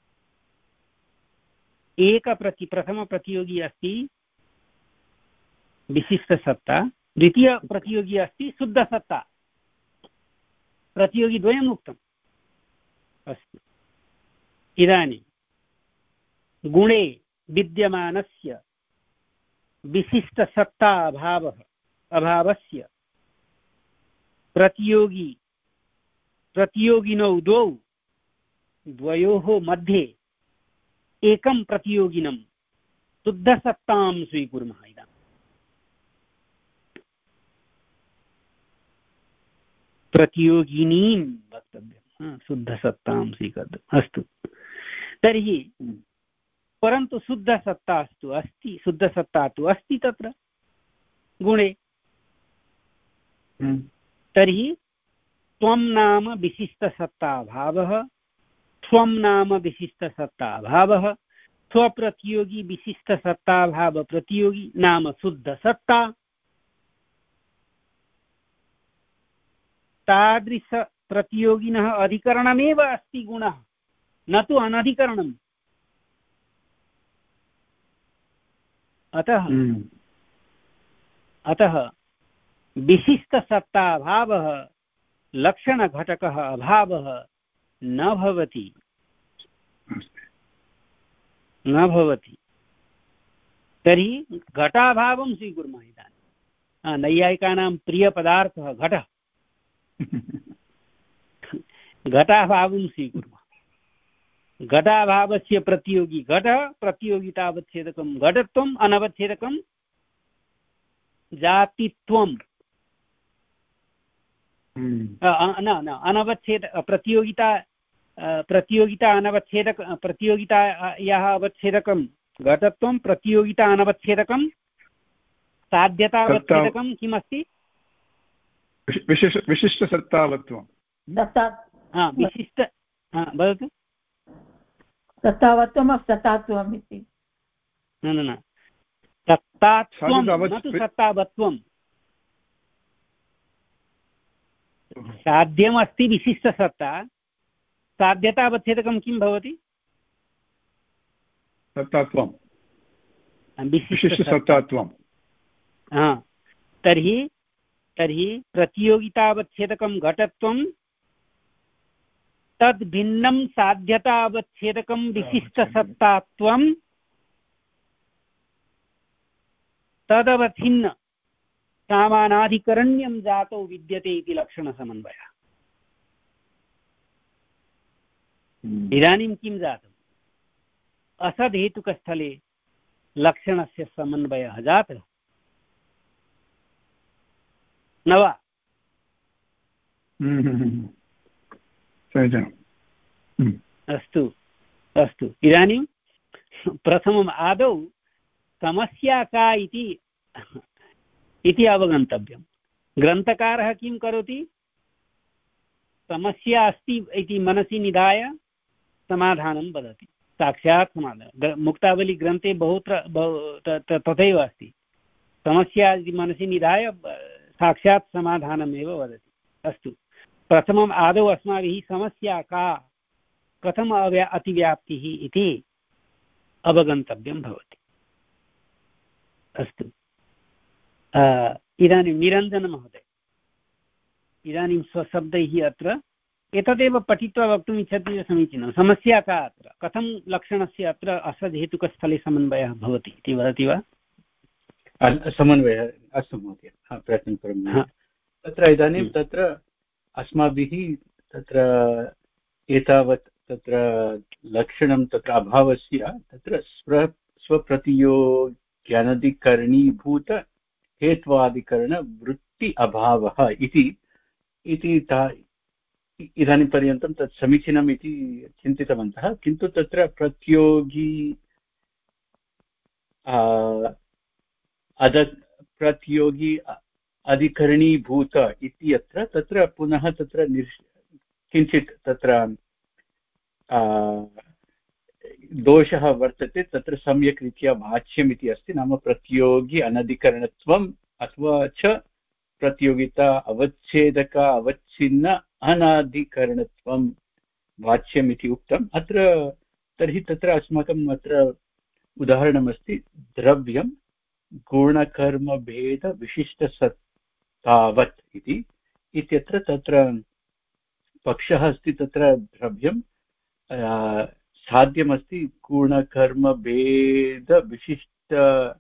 एकप्रति प्रथमप्रतियोगी अस्ति विशिष्टसत्ता, द्वितीयप्रतियोगी अस्ति शुद्धसत्ता, प्रतियोगिद्वयम् उक्तम्। अस्तु, इदानीं गुणे विद्यमानस्य विशिष्टसत्ता अभावः अभावस्य प्रतियोगी प्रतियोगिनौ द्वौ द्वयोः मध्ये एकं प्रतियोगिनं शुद्धसत्तां स्वीकुर्मः। इदानीं प्रतियोगिनीं वक्तव्यं, शुद्धसत्तां स्वीकर्तुम्। अस्तु, तर्हि परन्तु शुद्धसत्तास्तु अस्ति, शुद्धसत्ता तु अस्ति तत्र गुणे। तर्हि त्वं नाम विशिष्टसत्ताभावः, स्वं नाम विशिष्टसत्ताभावः, स्वप्रतियोगी विशिष्टसत्ताभाव प्रतियोगी नाम शुद्धसत्ता। तादृशप्रतियोगिनः अधिकरणमेव अस्ति गुणः, न तु अनधिकरणम्। अतः अतः विशिष्टसत्ताभावः लक्षणघटकः अभावः न भवति न भवति तर्हि घटाभावं स्वीकुर्मः। इदानीं नैयायिकानां प्रियपदार्थः घटः, घटाभावं स्वीकुर्मः। घटाभावस्य प्रतियोगी घटः, प्रतियोगितावच्छेदकं घटत्वम्, अनवच्छेदकं जातित्वं। न न अनवच्छेद प्रतियोगिता प्रतियोगिता अनवच्छेदक प्रतियोगितायाः अवच्छेदकं घटत्वं, प्रतियोगिता अनवच्छेदकं साध्यतावच्छेदकं किम् अस्ति? विशिष्ट विशिष्टसत्तावत्वं। विशिष्ट वदतु। सत्तावत्वं सत्तात्वम् इति। न न सत्तात्वं न तु सत्तावत्वं। साध्यमस्ति विशिष्टसत्ता, साध्यतावच्छेदकं किं भवति? सत्तात्वं, विशिष्टसत्तात्वं। हा, तर्हि तर्हि प्रतियोगितावच्छेदकं घटत्वं, तद् भिन्नं साध्यतावच्छेदकं विशिष्टसत्तात्वं, तदवच्छिन्न सामानाधिकरण्यं जातो विद्यते इति लक्षणसमन्वयः। इदानीं किं जातम्? असद्हेतुकस्थले लक्षणस्य समन्वयः जातः न वा? अस्तु अस्तु, इदानीं प्रथमम् आदौ समस्या का इति इति अवगन्तव्यं। ग्रन्थकारः किं करोति? समस्या अस्ति इति मनसि निधाय समाधानं वदति, साक्षात् समाधानं। मुक्तावलीग्रन्थे बहुत्र तथैव अस्ति, समस्या इति मनसि निधाय साक्षात् समाधानमेव वदति। अस्तु, प्रथमम् आदौ अस्माभिः समस्या का, कथम् अव्या अतिव्याप्तिः इति अवगन्तव्यं भवति। अस्तु, इदानीं निरञ्जनमहोदय, इदानीं स्वशब्दैः अत्र एतदेव पठित्वा वक्तुम् इच्छति चेत् समीचीनं। समस्या का अत्र, कथं लक्षणस्य अत्र असद्हेतुकस्थले समन्वयः भवति इति वदति वा? समन्वयः अस्तु महोदय, प्रयत्नं करोमि। तत्र इदानीं तत्र अस्माभिः तत्र एतावत् तत्र लक्षणं तत्र अभावस्य तत्र स्व स्वप्रतियोग्यानधिकरणीभूत हेत्वादिकरणवृत्ति अभावः इति इति इदानीं पर्यन्तं तत् समीचीनम् इति चिन्तितवन्तः, किन्तु तत्र प्रतियोगी अद प्रतियोगी अधिकरणीभूत इत्यत्र तत्र पुनः तत्र निर् किञ्चित् तत्र दोषः वर्तते। तत्र सम्यक् रीत्या वाच्यम् इति अस्ति, नाम प्रतियोगी अनधिकरणत्वम् अथवा च प्रतियोगिता अवच्छेदक अवच्छिन्न अनाधिकरणत्वं वाच्यम् इति उक्तम् अत्र। तर्हि तत्र अस्माकम् अत्र उदाहरणमस्ति द्रव्यं गुणकर्मभेदविशिष्टसत्तावत् इति। इत्यत्र तत्र पक्षः अस्ति तत्र द्रव्यं, साध्यमस्ति गुणकर्मभेदविशिष्ट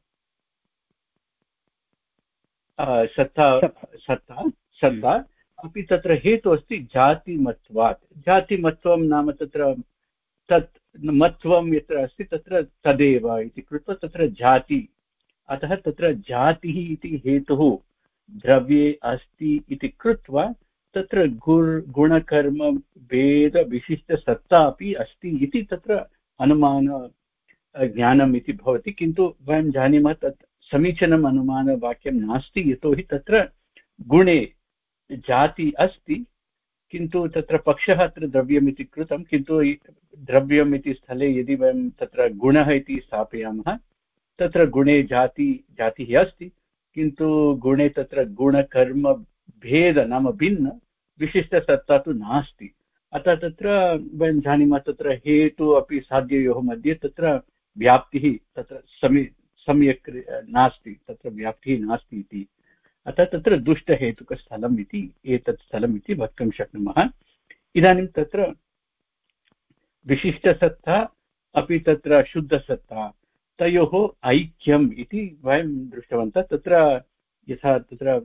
सत्ता सत्ता सत्ता अपि तत्र हेतु अस्ति जातिमत्वात्। जातिमत्वं नाम तत्र तत् मत्वं यत्र अस्ति तत्र तदेव इति कृत्वा तत्र जाति, अतः तत्र जातिः इति हेतुः द्रव्ये अस्ति इति कृत्वा तत्र गुर् गुणकर्म भेदविशिष्टसत्ता अपि अस्ति इति तत्र अनुमान ज्ञानम् इति भवति। किन्तु वयं जानीमः तत् समीचीनम् अनुमानवाक्यं नास्ति, यतोहि तत्र गुणे जाति अस्ति किन्तु तत्र पक्षः अत्र द्रव्यम् इति कृतं, किन्तु द्रव्यम् इति स्थले यदि वयं तत्र गुणः इति स्थापयामः तत्र गुणे जाति जातिः अस्ति, किन्तु गुणे तत्र गुणकर्म भेद नाम भिन्न विशिष्टसत्ता तु नास्ति। अतः तत्र वयं जानीमः तत्र हेतु अपि साध्ययोः मध्ये तत्र व्याप्तिः तत्र समी सम्यक् नास्ति, तत्र व्याप्तिः नास्ति इति। अतः तत्र दुष्टहेतुकस्थलम् इति एतत् स्थलम् इति वक्तुं शक्नुमः। इदानीं तत्र विशिष्टसत्ता अपि तत्र शुद्धसत्ता तयोः ऐक्यम् इति वयं दृष्टवन्तः। तत्र यथा तत्र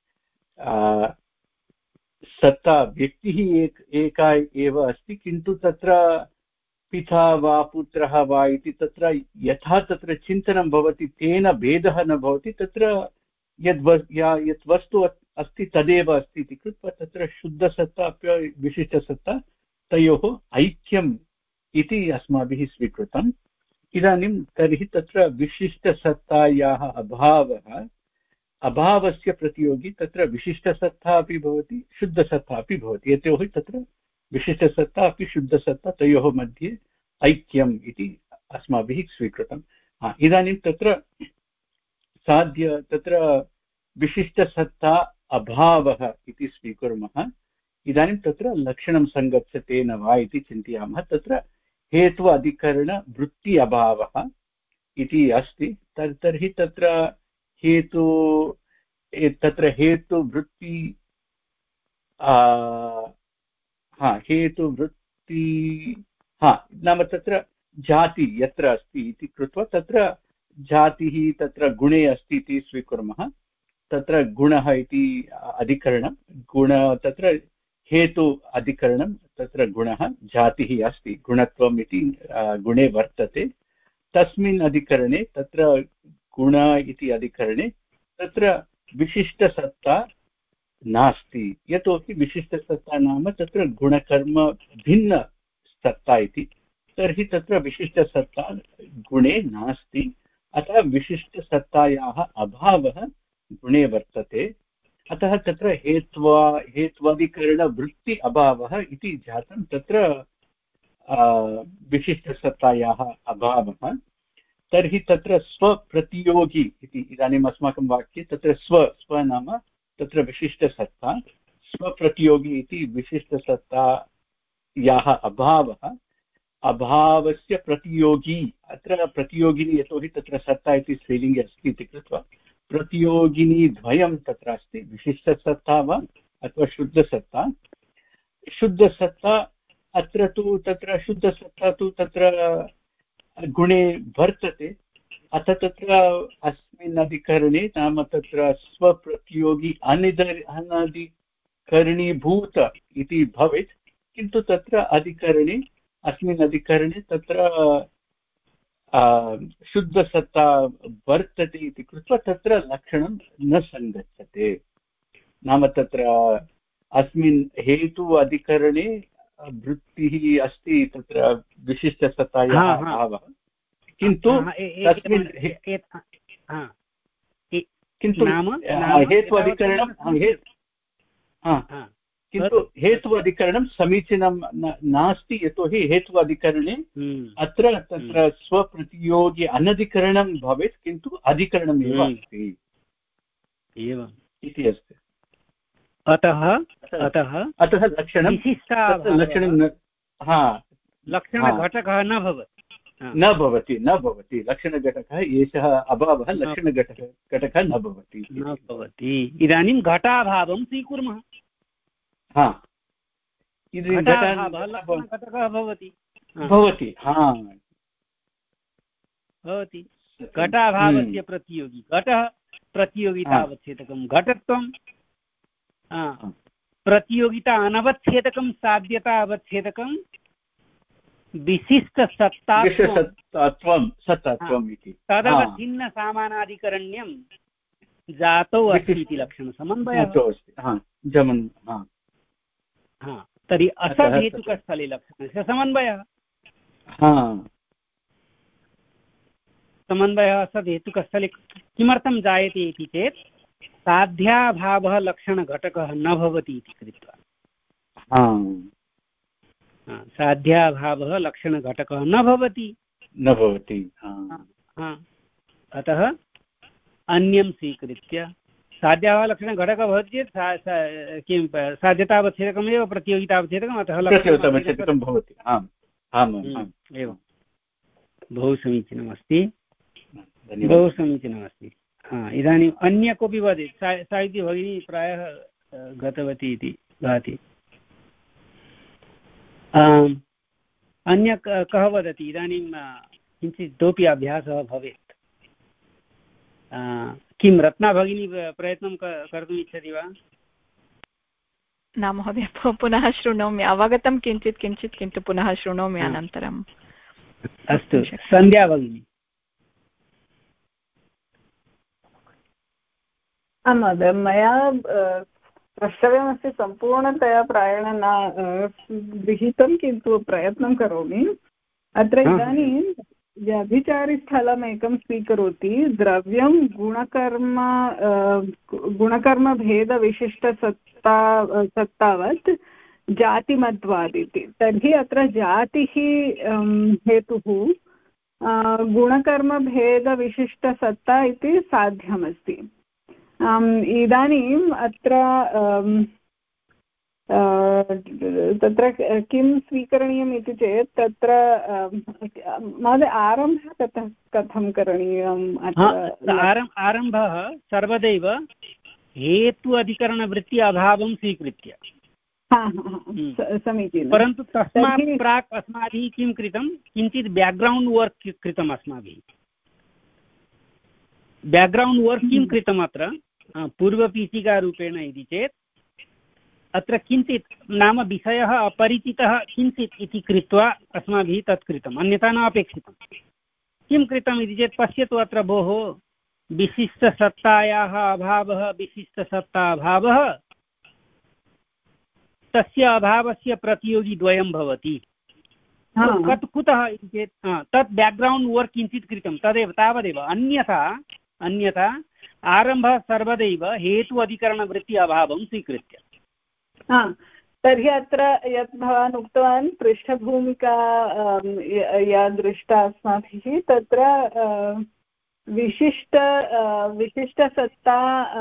सत्ता व्यक्तिः एक एका एव अस्ति, किन्तु तत्र पिता वा पुत्रः वा इति तत्र यथा तत्र चिन्तनं भवति तेन भेदः न भवति। तत्र यद् यत् वस्तु अस्ति तदेव अस्ति इति कृत्वा तत्र शुद्धसत्ता अपि विशिष्टसत्ता तयोः ऐक्यम् इति अस्माभिः स्वीकृतम्। इदानीं तर्हि तत्र विशिष्टसत्तायाः अभावः अभावस्य प्रतियोगी तत्र विशिष्टसत्ता अपि भवति शुद्धसत्ता अपि भवति, यतोहि तत्र विशिष्टसत्ता अपि शुद्धसत्ता तयोः मध्ये ऐक्यम् इति अस्माभिः स्वीकृतम्। इदानीं तत्र साध्य तत्र विशिष्टसत्ता अभावः इति स्वीकुर्मः। इदानीं तत्र लक्षणं सङ्गच्छते न वा इति चिन्तयामः। तत्र हेतु अधिकरणवृत्ति अभावः इति अस्ति। तर्हि तत्र हेतु तत्र हेतुवृत्ति हा हेतुवृत्ति हा नाम तत्र जाति यत्र अस्ति इति कृत्वा तत्र जातिः तत्र गुणे अस्ति इति स्वीकुर्मः। तत्र गुणः इति अधिकरणं गुण तत्र हेतु अधिकरणं तत्र गुणः जातिः अस्ति, गुणत्वम् इति गुणे वर्तते। तस्मिन् अधिकरणे तत्र गुण इति अधिकरणे तत्र विशिष्टसत्ता नास्ति, यतोहि विशिष्टसत्ता नाम तत्र गुणकर्म भिन्न सत्ता इति। तर्हि तत्र विशिष्टसत्ता गुणे नास्ति, अतः विशिष्टसत्तायाः अभावः गुणे वर्तते। अतः तत्र हेत्वा हेत्वादिकरणवृत्ति अभावः इति जातं तत्र विशिष्टसत्तायाः अभावः। तर्हि तत्र स्वप्रतियोगी इति इदानीम् अस्माकं वाक्ये तत्र स्व स्व नाम तत्र विशिष्टसत्ता, स्वप्रतियोगी इति विशिष्टसत्तायाः अभावः अभावस्य प्रतियोगी। अत्र प्रतियोगिनी यतोहि तत्र सत्ता इति स्त्रीलिङ्गे अस्ति इति कृत्वा प्रतियोगिनी द्वयं तत्र अस्ति, विशिष्टसत्ता वा अथवा शुद्धसत्ता। शुद्धसत्ता अत्र तु तत्र शुद्धसत्ता तु तत्र गुणे वर्तते, अथ तत्र अस्मिन् अधिकरणे नाम तत्र स्वप्रतियोगी अनिद अनधिकरणीभूत इति भवेत्, किन्तु तत्र अधिकरणे अस्मिन् अधिकरणे तत्र शुद्धसत्ता वर्तते इति कृत्वा तत्र लक्षणं न सङ्गच्छते। नाम तत्र अस्मिन् हेतु अधिकरणे वृत्तिः अस्ति तत्र विशिष्टसत्तायाः अभावः किन्तु तस्मिन् किन्तु हेतु अधिकरणं किन्तु हेतु अधिकरणं समीचीनं नास्ति यतोहि हेतु अधिकरणे अत्र तत्र स्वप्रतियोगी अनधिकरणं भवेत् किन्तु अधिकरणम् एव अस्ति एवम् इति अस्ति अतः अतः अतः लक्षणं लक्षणं हा लक्षणघटकः न भवति न भवति न भवति लक्षणघटकः एषः अभावः लक्षणघटकः घटकः न भवति न भवति इदानीं घटाभावं स्वीकुर्मः हा घटकः भवति भवति हा भवति घटाभावस्य प्रतियोगी घटः प्रतियोगितावच्छेदकं घटत्वं प्रतियोगिता अनवच्छेदकं साध्यता अवच्छेदकं विशिष्टसत्तात्वं सत्तात्वम् इति तदवच्छिन्नसामानाधिकरण्यं जातौ अस्ति इति लक्षणसमन्वयः तर्हि असहेतुकस्थले लक्षणस्य समन्वयः समन्वयः असहेतुकस्थले किमर्थं जायते इति चेत् साध्याभावः लक्षणघटकः न भवति इति कृत्वा साध्याभावः लक्षणघटकः न भवति न भवति अतः अन्यं स्वीकृत्य साध्याभावः लक्षणघटकः भवति चेत् किं साध्यतावच्छेदकमेव प्रतियोगितावच्छेदकम् अतः प्रतियोगितावच्छेदकं भवति आम् आम् एवं बहु समीचीनमस्ति बहु समीचीनमस्ति इदानीम् अन्य कोऽपि वदेत् सा इति भगिनी प्रायः गतवती इति भाति अन्य कः वदति इदानीं किञ्चित् इतोपि अभ्यासः भवेत् किं रत्ना भगिनी प्रयत्नं कर्तुम् इच्छति वा न महोदय पुनः शृणोमि अवगतं किञ्चित् किञ्चित् किन्तु पुनः शृणोमि अनन्तरम् अस्तु सन्ध्या भगिनी आं महोदय मया द्रष्टव्यमस्ति सम्पूर्णतया प्रायेण न गृहीतं किन्तु प्रयत्नं करोमि अत्र इदानीं व्यभिचारिस्थलमेकं स्वीकरोति द्रव्यं गुणकर्म गुणकर्मभेदविशिष्टसत्ता सत्तावत् जातिमत्वात् इति तर्हि अत्र जातिः हेतुः गुणकर्मभेदविशिष्टसत्ता इति साध्यमस्ति इदानीम् अत्र तत्र किं स्वीकरणीयम् इति चेत् तत्र महोदय आरम्भः कथं कथं करणीयम् आरम्भः सर्वदैव हेतु अधिकरणवृत्ति अभावं स्वीकृत्य समीचीनं परन्तु तस्मात् प्राक् अस्माभिः किं कृतं किञ्चित् बेक्ग्रौण्ड् वर्क् कृतम् अस्माभिः बेक्ग्रौण्ड् वर्क् किं कृतम् अत्र पूर्वपीठिकारूपेण इति चेत् अत्र किञ्चित् नाम विषयः अपरिचितः किञ्चित् इति कृत्वा अस्माभिः तत् कृतम् अन्यथा न अपेक्षितं किं कृतम् इति चेत् पश्यतु अत्र भोः विशिष्टसत्तायाः अभावः विशिष्टसत्ता अभावः तस्य अभावस्य प्रतियोगिद्वयं भवति कत् कुतः इति चेत् तत् बेक्ग्रौण्ड् वर्क् किञ्चित् कृतं तदेव तावदेव अन्यथा अन्यथा आरम्भः सर्वदैव हेतु अधिकरणवृत्ति अभावं स्वीकृत्य तर्हि अत्र यत् भवान् उक्तवान् पृष्ठभूमिका या दृष्टा अस्माभिः तत्र विशिष्ट विशिष्टसत्ता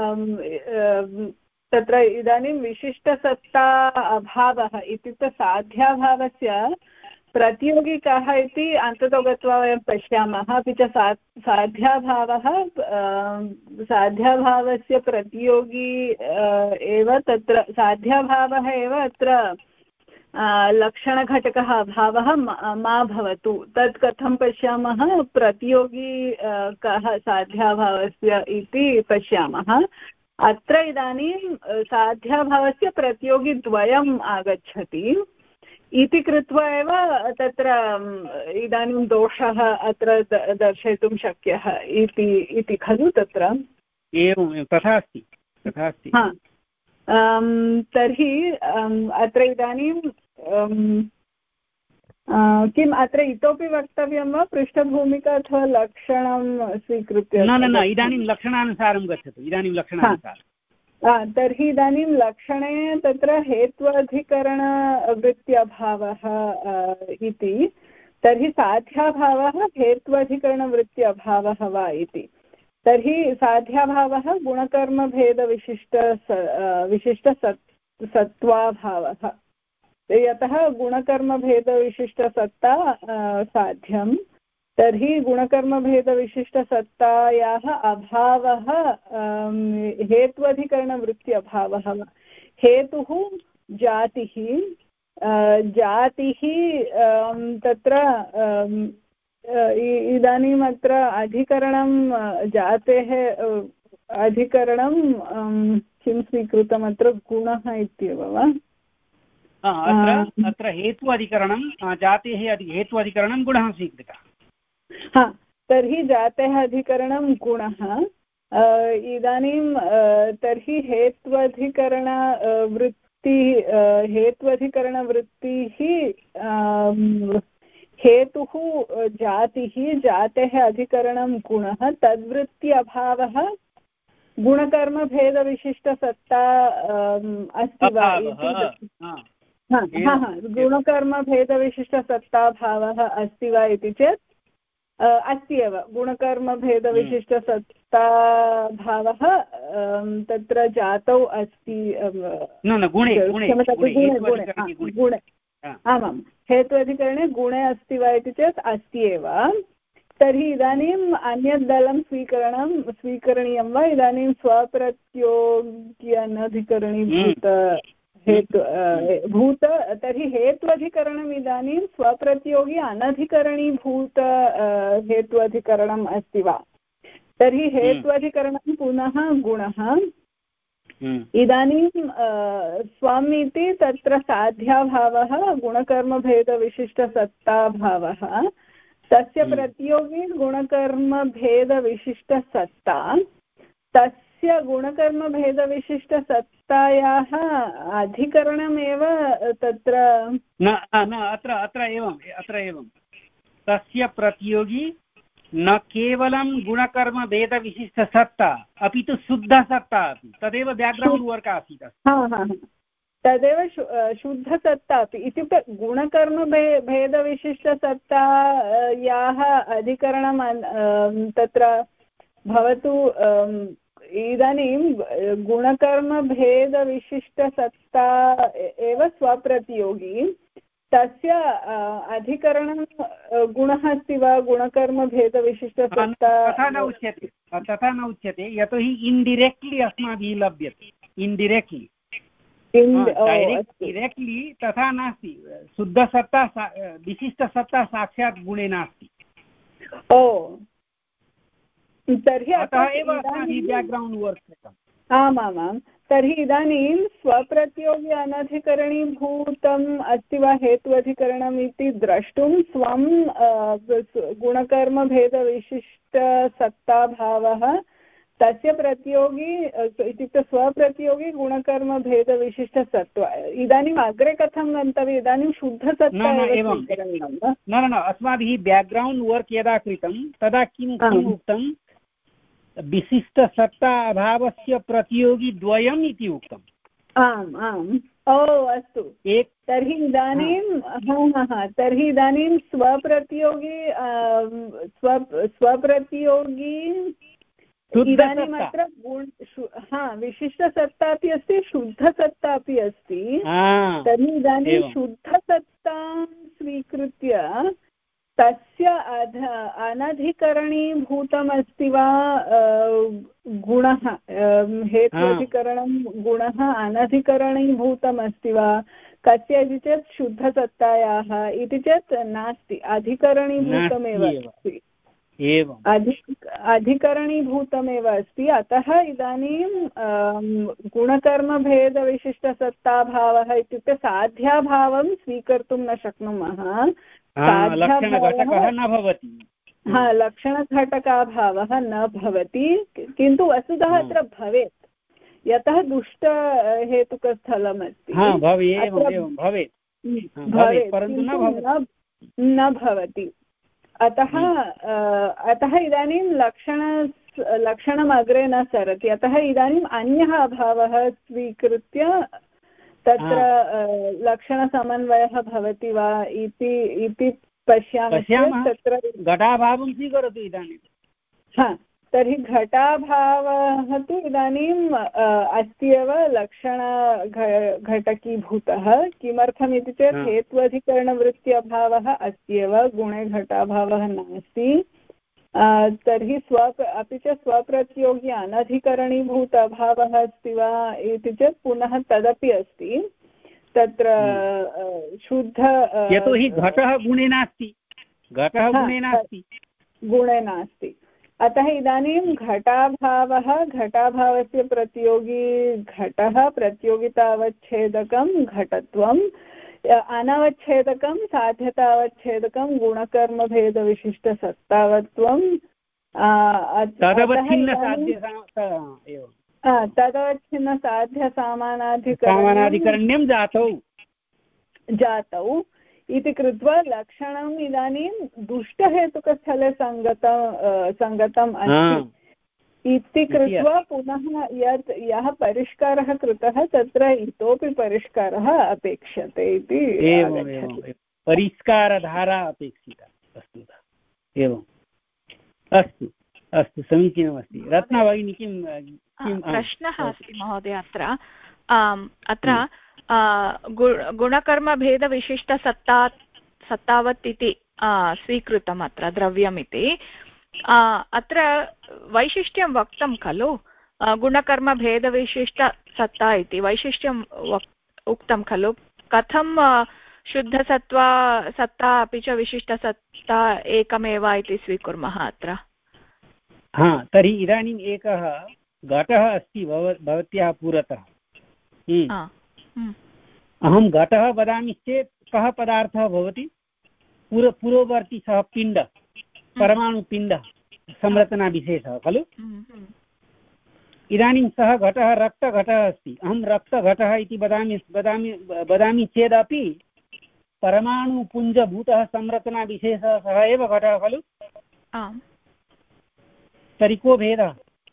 तत्र इदानीं विशिष्टसत्ता अभावः इत्युक्ते साध्याभावस्य प्रतियोगी कः इति अन्ततो गत्वा वयं पश्यामः अपि च सा साध्याभावः साध्याभावस्य प्रतियोगी एव तत्र साध्याभावः एव अत्र लक्षणघटकः अभावः मा भवतु तत् कथं पश्यामः प्रतियोगी कः साध्याभावस्य इति पश्यामः अत्र इदानीं साध्याभावस्य प्रतियोगिद्वयम् आगच्छति इति कृत्वा एव तत्र इदानीं दोषः अत्र दर्शयितुं शक्यः इति इति खलु तत्र एवं तथा अस्ति तथा अस्ति तर्हि अत्र इदानीं किम् अत्र इतोपि वक्तव्यं वा पृष्ठभूमिका अथवा लक्षणं स्वीकृत्य? न न न इदानीं लक्षणानुसारं गच्छतु इदानीं लक्षणानुसारं। तर्हि इदानीं लक्षणे तत्र हेत्वधिकरणवृत्त्यभावः इति, तर्हि साध्याभावः हेत्वधिकरणवृत्त्यभावः वा इति। तर्हि साध्याभावः गुणकर्मभेदविशिष्ट विशिष्ट सत्त्वाभावः, यतः गुणकर्मभेदविशिष्टसत्ता साध्यं, तर्हि गुणकर्मभेदविशिष्टसत्तायाः अभावः हेत्वधिकरणवृत्त्यभावः। हेतुः जातिः, जातिः तत्र इदानीम् अत्र अधिकरणं जातेः अधिकरणं किं स्वीकृतम् अत्र गुणः इत्येव वा? अत्र अत्र हेतु अधिकरणं जातेः हेतु अधिकरणं गुणः स्वीकृतः। हा, तर्हि जातेः अधिकरणं गुणः। इदानीं तर्हि हेत्वधिकरणवृत्ति हेत्वधिकरणवृत्तिः हेतुः जातिः, जातेः अधिकरणं गुणः, तद्वृत्ति अभावः गुणकर्मभेदविशिष्टसत्ता अस्ति वा इति। हा हा गुणकर्मभेदविशिष्टसत्ताभावः अस्ति वा इति चेत् अस्ति एव। गुणकर्मभेदविशिष्टसत्ताभावः तत्र जातौ अस्ति, गुणे, आमां हेत्वधिकरणे गुणे अस्ति वा इति चेत् अस्ति एव। तर्हि इदानीम् अन्यत् दलं स्वीकरणं स्वीकरणीयं वा? इदानीं स्वप्रत्योग्यनधिकरणीभूत हेतु भूत, तर्हि हेत्वधिकरणम् इदानीं स्वप्रतियोगी अनधिकरणीभूत हेत्वधिकरणम् अस्ति वा? तर्हि हेत्वधिकरणं पुनः गुणः। इदानीं स्वम् इति तत्र साध्याभावः गुणकर्मभेदविशिष्टसत्ताभावः, तस्य प्रतियोगी गुणकर्मभेदविशिष्टसत्ता, तस्य गुणकर्मभेदविशिष्टसत्तायाः अधिकरणमेव तत्र न न अत्र अत्र एवम् अत्र एवं तस्य प्रतियोगी न केवलं गुणकर्मभेदविशिष्टसत्ता अपि तु शुद्धसत्ता अपि, तदेव ब्याक्ग्रौण्ड् वर्क् आसीत्। तदेव शुद्धसत्ता अपि, इत्युक्ते गुणकर्मभे भेदविशिष्टसत्तायाः अधिकरणं तत्र भवतु। इदानीं गुणकर्मभेदविशिष्टसत्ता एव स्वप्रतियोगी, तस्य अधिकरणं गुणः अस्ति वा? गुणकर्मभेदविशिष्टसत्ता तथा न उच्यते, तथा न उच्यते, यतोहि इन्डिरेक्ट्लि अस्माभिः लभ्यते। इन्डिरेक्ट्लि डैरेक्ट्लि तथा नास्ति। शुद्धसत्ता विशिष्टसत्ता साक्षात् गुणे नास्ति। ओ तर्हि अतः एव अस्माभिः ब्याक्ग्रौण्ड् वर्क् कृतम्। आमामां, तर्हि इदानीं स्वप्रतियोगी अनधिकरणीभूतम् अस्ति वा हेत्वधिकरणम् इति द्रष्टुं स्वं गुणकर्मभेदविशिष्टसत्ताभावः, तस्य प्रतियोगी इत्युक्ते स्वप्रतियोगी गुणकर्मभेदविशिष्टसत्त्व। इदानीम् अग्रे कथं गन्तव्यम्? इदानीं शुद्धसत्ता एव स्वीकरणीयं वा? न न अस्माभिः ब्याक्ग्रौण्ड् वर्क् यदा कृतं तदा किं किम् उक्तं? विशिष्टसत्ता अभावस्य प्रतियोगी द्वयम् इति उक्तम्। आम् आम्, ओ अस्तु। तर्हि इदानीं हा हा तर्हि इदानीं स्वप्रतियोगी स्व स्वप्रतियोगी इदानीम् अत्र हा विशिष्टसत्ता अपि अस्ति, शुद्धसत्ता अपि अस्ति। तर्हि इदानीं शुद्धसत्तां स्वीकृत्य तस्य अध अनधिकरणीभूतमस्ति वा गुणः? हेत्वधिकरणं गुणः अनधिकरणीभूतमस्ति वा कस्य इति चेत् शुद्धसत्तायाः इति चेत् नास्ति, अधिकरणीभूतमेव अस्ति। एवम् अधिक अधिकरणीभूतमेव अस्ति। अतः इदानीं गुणकर्मभेदविशिष्टसत्ताभावः इत्युक्ते साध्याभावं स्वीकर्तुं न शक्नुमः। लक्षणघटकः न भवति। हा, लक्षणघटकाभावः न भवति, किन्तु वस्तुतः अत्र भवेत्। यतः दुष्टहेतुकस्थलमस्ति भवेत्, परन्तु न भवति। अतः अतः इदानीं लक्षण लक्षणम् अग्रे न सरति। अतः इदानीम् अन्यः अभावः स्वीकृत्य तत्र लक्षणसमन्वयः भवति वा इति पश्यामः। तत्र घटाभावं स्वीकरोतु इदानीं। हा, तर्हि घटाभावः तु इदानीम् अस्ति एव लक्षण घटकीभूतः। किमर्थम् इति चेत् हेत्वधिकरणवृत्त्यभावः अस्ति एव, गुणे घटाभावः नास्ति। तर्हि स्व अपि च स्वप्रतियोगी अनधिकरणीभूत अभावः अस्ति वा इति चेत् पुनः तदपि अस्ति। तत्र शुद्ध, यतोहि घटः गुणे नास्ति, घटः गुणे नास्ति गुणे नास्ति। अतः इदानीं घटाभावः, घटाभावस्य प्रतियोगी घटः, प्रतियोगितावच्छेदकं घटत्वम्, अनवच्छेदकं साध्यतावच्छेदकं गुणकर्मभेदविशिष्टसत्तावत्वं, तदवच्छिन्नसाध्यसामानाधिकरण्यं जातौ जातौ इति कृत्वा लक्षणम् इदानीं दुष्टहेतुकस्थले सङ्गत सङ्गतम् अस्ति इति कृत्वा पुनः यत् यः परिष्कारः कृतः तत्र इतोपि परिष्कारः अपेक्षते इति परिष्कारधारा अपेक्षिता वस्तुतः। एवम्, अस्तु अस्तु, समीचीनमस्ति। रत्ना भगिनी, किं किं प्रश्नः अस्ति महोदय? अत्र अत्र गुणकर्मभेदविशिष्टसत्ता सत्तावत् इति स्वीकृतम् अत्र द्रव्यमिति। अत्र वैशिष्ट्यं वक्तं खलु, गुणकर्मभेदविशिष्टसत्ता इति वैशिष्ट्यं उक्तं खलु। कथं शुद्धसत्त्वा सत्ता अपि च विशिष्टसत्ता एकमेव इति स्वीकुर्मः अत्र? हा, तर्हि इदानीम् एकः घटः अस्ति भवत्याः पुरतः। अहं घटः वदामि चेत् कः पदार्थः भवति? पुर पुरोवर्ती सः पिण्ड, परमाणुपिण्डः, संरचनाविशेषः खलु। इदानीं सः घटः रक्तघटः अस्ति। अहं रक्तघटः इति वदामि वदामि वदामि चेदपि परमाणुपुञ्जभूतः संरचनाविशेषः सः एव घटः खलु। तर्हि को भेदः?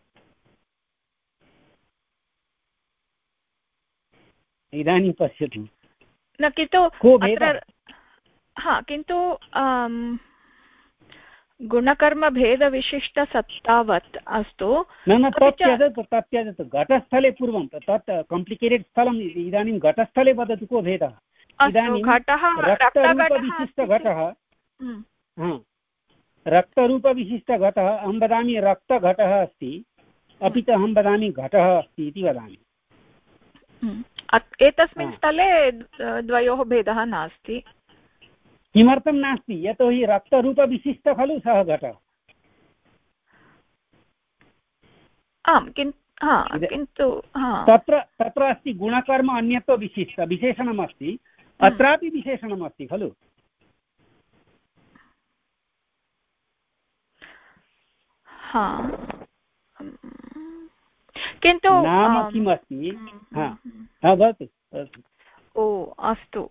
इदानीं पश्यतु न, किन्तु हा, किन्तु गुणकर्मभेदविशिष्टसत्तावत् अस्तु। न न तत् त्यजतु, तत् त्यजतु। घटस्थले पूर्वं तत् काम्प्लिकेटेड् स्थलम्। इदानीं घटस्थले वदतु को भेदः? इदानीं रक्तरूपविशिष्टघटः, रक्तरूपविशिष्टघटः अहं वदामि रक्तघटः अस्ति, अपि च अहं वदामि घटः अस्ति इति वदामि। एतस्मिन् स्थले द्वयोः भेदः नास्ति। किमर्थं नास्ति? यतोहि रक्तरूपविशिष्ट खलु सः घटः। आम्, किन्तु तत्र तत्र अस्ति गुणकर्म अन्यत्व विशिष्ट विशेषणमस्ति, अत्रापि विशेषणमस्ति खलु। किन्तु नाम किम् अस्ति? भवतु। ओ अस्तु,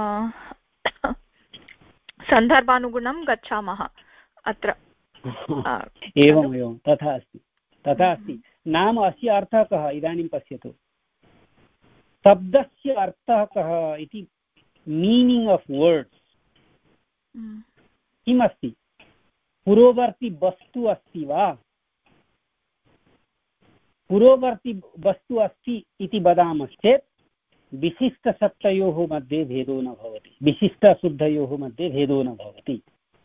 सन्दर्भानुगुणं गच्छामः अत्र। एवम् एवं तथा अस्ति, तथा अस्ति। नाम अस्य अर्थः कः? इदानीं पश्यतु, शब्दस्य अर्थः कः इति, मीनिङ्ग् आफ् वर्ड्स् किम् अस्ति? पुरोवर्ती वस्तु अस्ति वा? पुरोवर्ती वस्तु अस्ति इति वदामश्चेत् विशिष्टसत्तयोः मध्ये भेदो न भवति, विशिष्टशुद्धयोः मध्ये भेदो न भवति।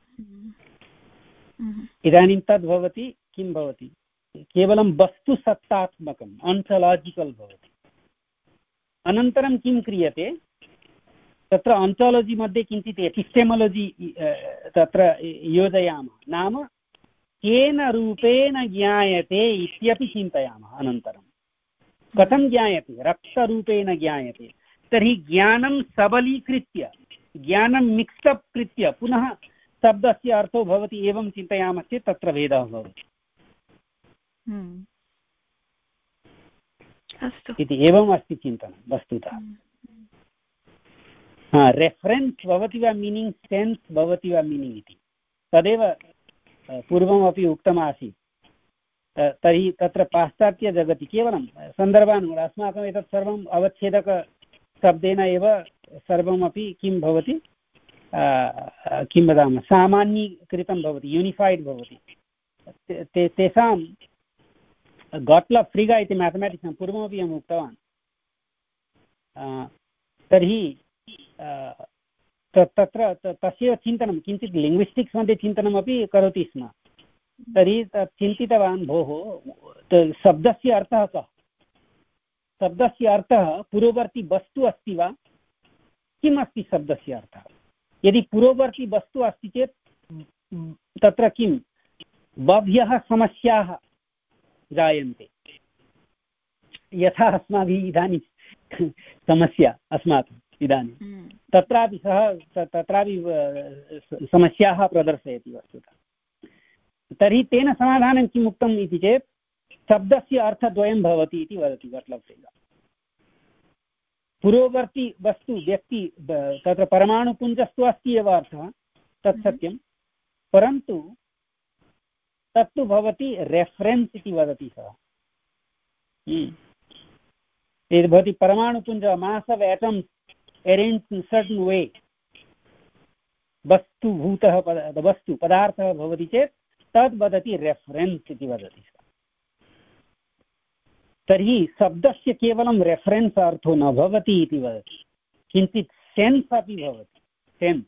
इदानीं तद् भवति किं भवति? केवलं वस्तुसत्तात्मकम्, ऑन्टोलॉजिकल भवति। अनन्तरं किं क्रियते? तत्र ऑन्टोलॉजी मध्ये किञ्चित् एपिस्टेमोलॉजी तत्र योजयामः। नाम केन रूपेण ज्ञायते इत्यपि चिन्तयामः। अनन्तरं कथं ज्ञायते? रक्तरूपेण ज्ञायते। तर्हि ज्ञानं सबलीकृत्य, ज्ञानं मिक्सअप् कृत्य पुनः शब्दस्य अर्थो भवति, एवं चिन्तयामश्चेत् तत्र भेदः भवति। इति एवम् अस्ति चिन्तनं वस्तुतः। हा, रेफरेन्स् भवति वा मीनिङ्ग्, सेन्स् भवति वा मीनिङ्ग् इति तदेव पूर्वमपि उक्तमासीत्। तर्हि तत्र पाश्चात्यजगति केवलं सन्दर्भानुगुणम् अस्माकम् एतत् सर्वम् अवच्छेदकशब्देन एव सर्वमपि किं भवति, किं वदामः, सामान्यीकृतं भवति, यूनिफैड् भवति। ते तेषां गाट्लब् फ्रिगा इति मैथमेटिक्स् पूर्वमपि अहम् उक्तवान्। तर्हि तत्र तस्य चिन्तनं किञ्चित् लिङ्ग्विस्टिक्स् मध्ये चिन्तनमपि करोति स्म। तर्हि तत् चिन्तितवान्, भोः शब्दस्य अर्थः कः, शब्दस्य अर्थः पूर्ववर्ती वस्तु अस्ति वा, किम् अस्ति शब्दस्य अर्थः? यदि पूर्ववर्ती वस्तु अस्ति चेत् तत्र किं बह्व्यः समस्याः जायन्ते, यथा अस्माभिः इदानीं समस्या अस्माकम् इदानीं तत्रापि सः तत्रापि समस्याः प्रदर्शयति वस्तुतः। तर्हि तेन समाधानं किम् उक्तम् इति चेत् शब्दस्य अर्थद्वयं भवति इति वदति गाट्लब् फ्रिगा। पूर्ववर्ती वस्तु व्यक्ति तत्र परमाणुपुञ्जस्तु अस्ति एव अर्थः, तत् सत्यं, परन्तु तत्तु भवति रेफरेन्स् इति वदति सः। यदि भवति परमाणुपुञ्ज mass of atoms arranged in certain way, वस्तुभूतः वस्तु पदार्थः भवति चेत् तद् वदति रेफरेन्स् इति वदति सः। तर्हि शब्दस्य केवलं रेफरेन्स् अर्थो न भवति इति वदति, किञ्चित् सेन्स् अपि भवति। सेन्स्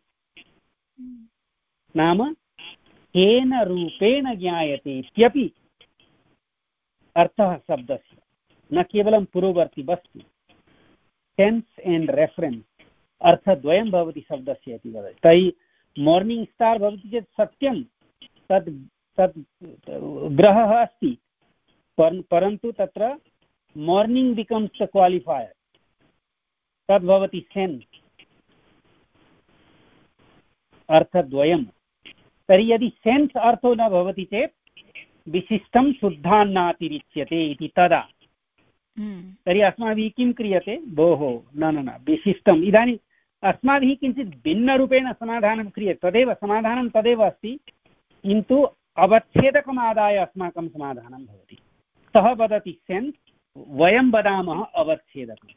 नाम केन रूपेण ज्ञायते इत्यपि अर्थः शब्दस्य, न केवलं पूर्ववर्ती वस्तु। सेन्स् एण्ड् रेफरेन्स् अर्थद्वयं भवति शब्दस्य इति वदति। तर्हि मार्निङ्ग् स्टार् भवति चेत् सत्यं तद् तद् ग्रहः अस्ति, परन्तु तत्र मार्निङ्ग् बिकम्स् द क्वालिफायर्, तद् भवति सेन्स्, अर्थद्वयं। तर्हि यदि सेन्स् अर्थो न भवति चेत् विशिष्टं शुद्धान्नातिरिच्यते इति तदा। तर्हि अस्माभिः किं क्रियते, भोः न न न विशिष्टम्, इदानीम् अस्माभिः किञ्चित् भिन्नरूपेण समाधानं क्रियते, तदेव समाधानं तदेव अस्ति, किन्तु अवच्छेदकमादाय अस्माकं समाधानं भवति। सः वदति सेन्स्, वयं वदामः अवच्छेदकम्।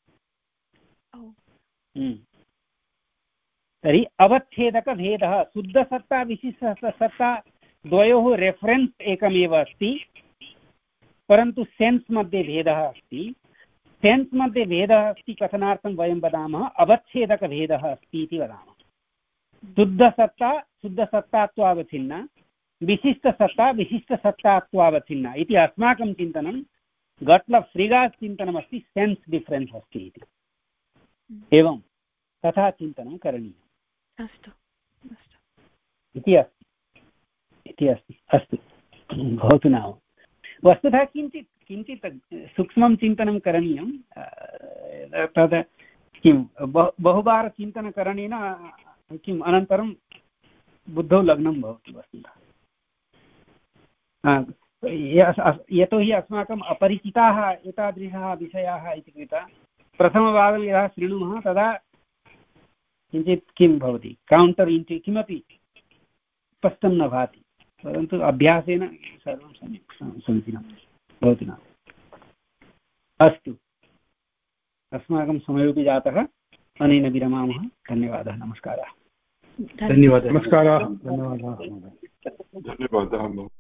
तर्हि अवच्छेदकभेदः, शुद्धसत्ता विशिष्टसत्ता द्वयोः रेफरेन्स् एकमेव अस्ति, परन्तु सेन्स् मध्ये भेदः अस्ति। सेन्स् मध्ये भेदः अस्ति कथनार्थं वयं वदामः अवच्छेदकभेदः अस्ति इति वदामः। शुद्धसत्ता शुद्धसत्तात्वावच्छिन्ना, विशिष्टसत्ता विशिष्टसत्तात्वावच्छिन्ना इति अस्माकं चिन्तनं। गाट्लब् फ्रिगा चिन्तनमस्ति सेन्स् डिफ्रेन्स् अस्ति इति। एवं तथा चिन्तनं करणीयम्। अस्तु इति अस्ति इति अस्ति अस्तु, भवतु नाम। वस्तुतः किञ्चित् किञ्चित् सूक्ष्मं चिन्तनं करणीयं। तद् किं बहुवारं चिन्तनकरणेन किम् अनन्तरं बुद्धौ लग्नं भवति वस्तुतः। यतोहि अस्माकम् अपरिचिताः एतादृशाः विषयाः इति कृत्वा प्रथमवारं यदा शृणुमः तदा किञ्चित् किं भवति, कौण्टर् इण्टु किमपि स्पष्टं न भाति, परन्तु अभ्यासेन सर्वं सम्यक् समीचीनं भवति न। अस्तु, अस्माकं समयोपि जातः, अनेन विरमामः। धन्यवादः, नमस्कारः। धन्यवादः, नमस्कारः, धन्यवादः, धन्यवादः।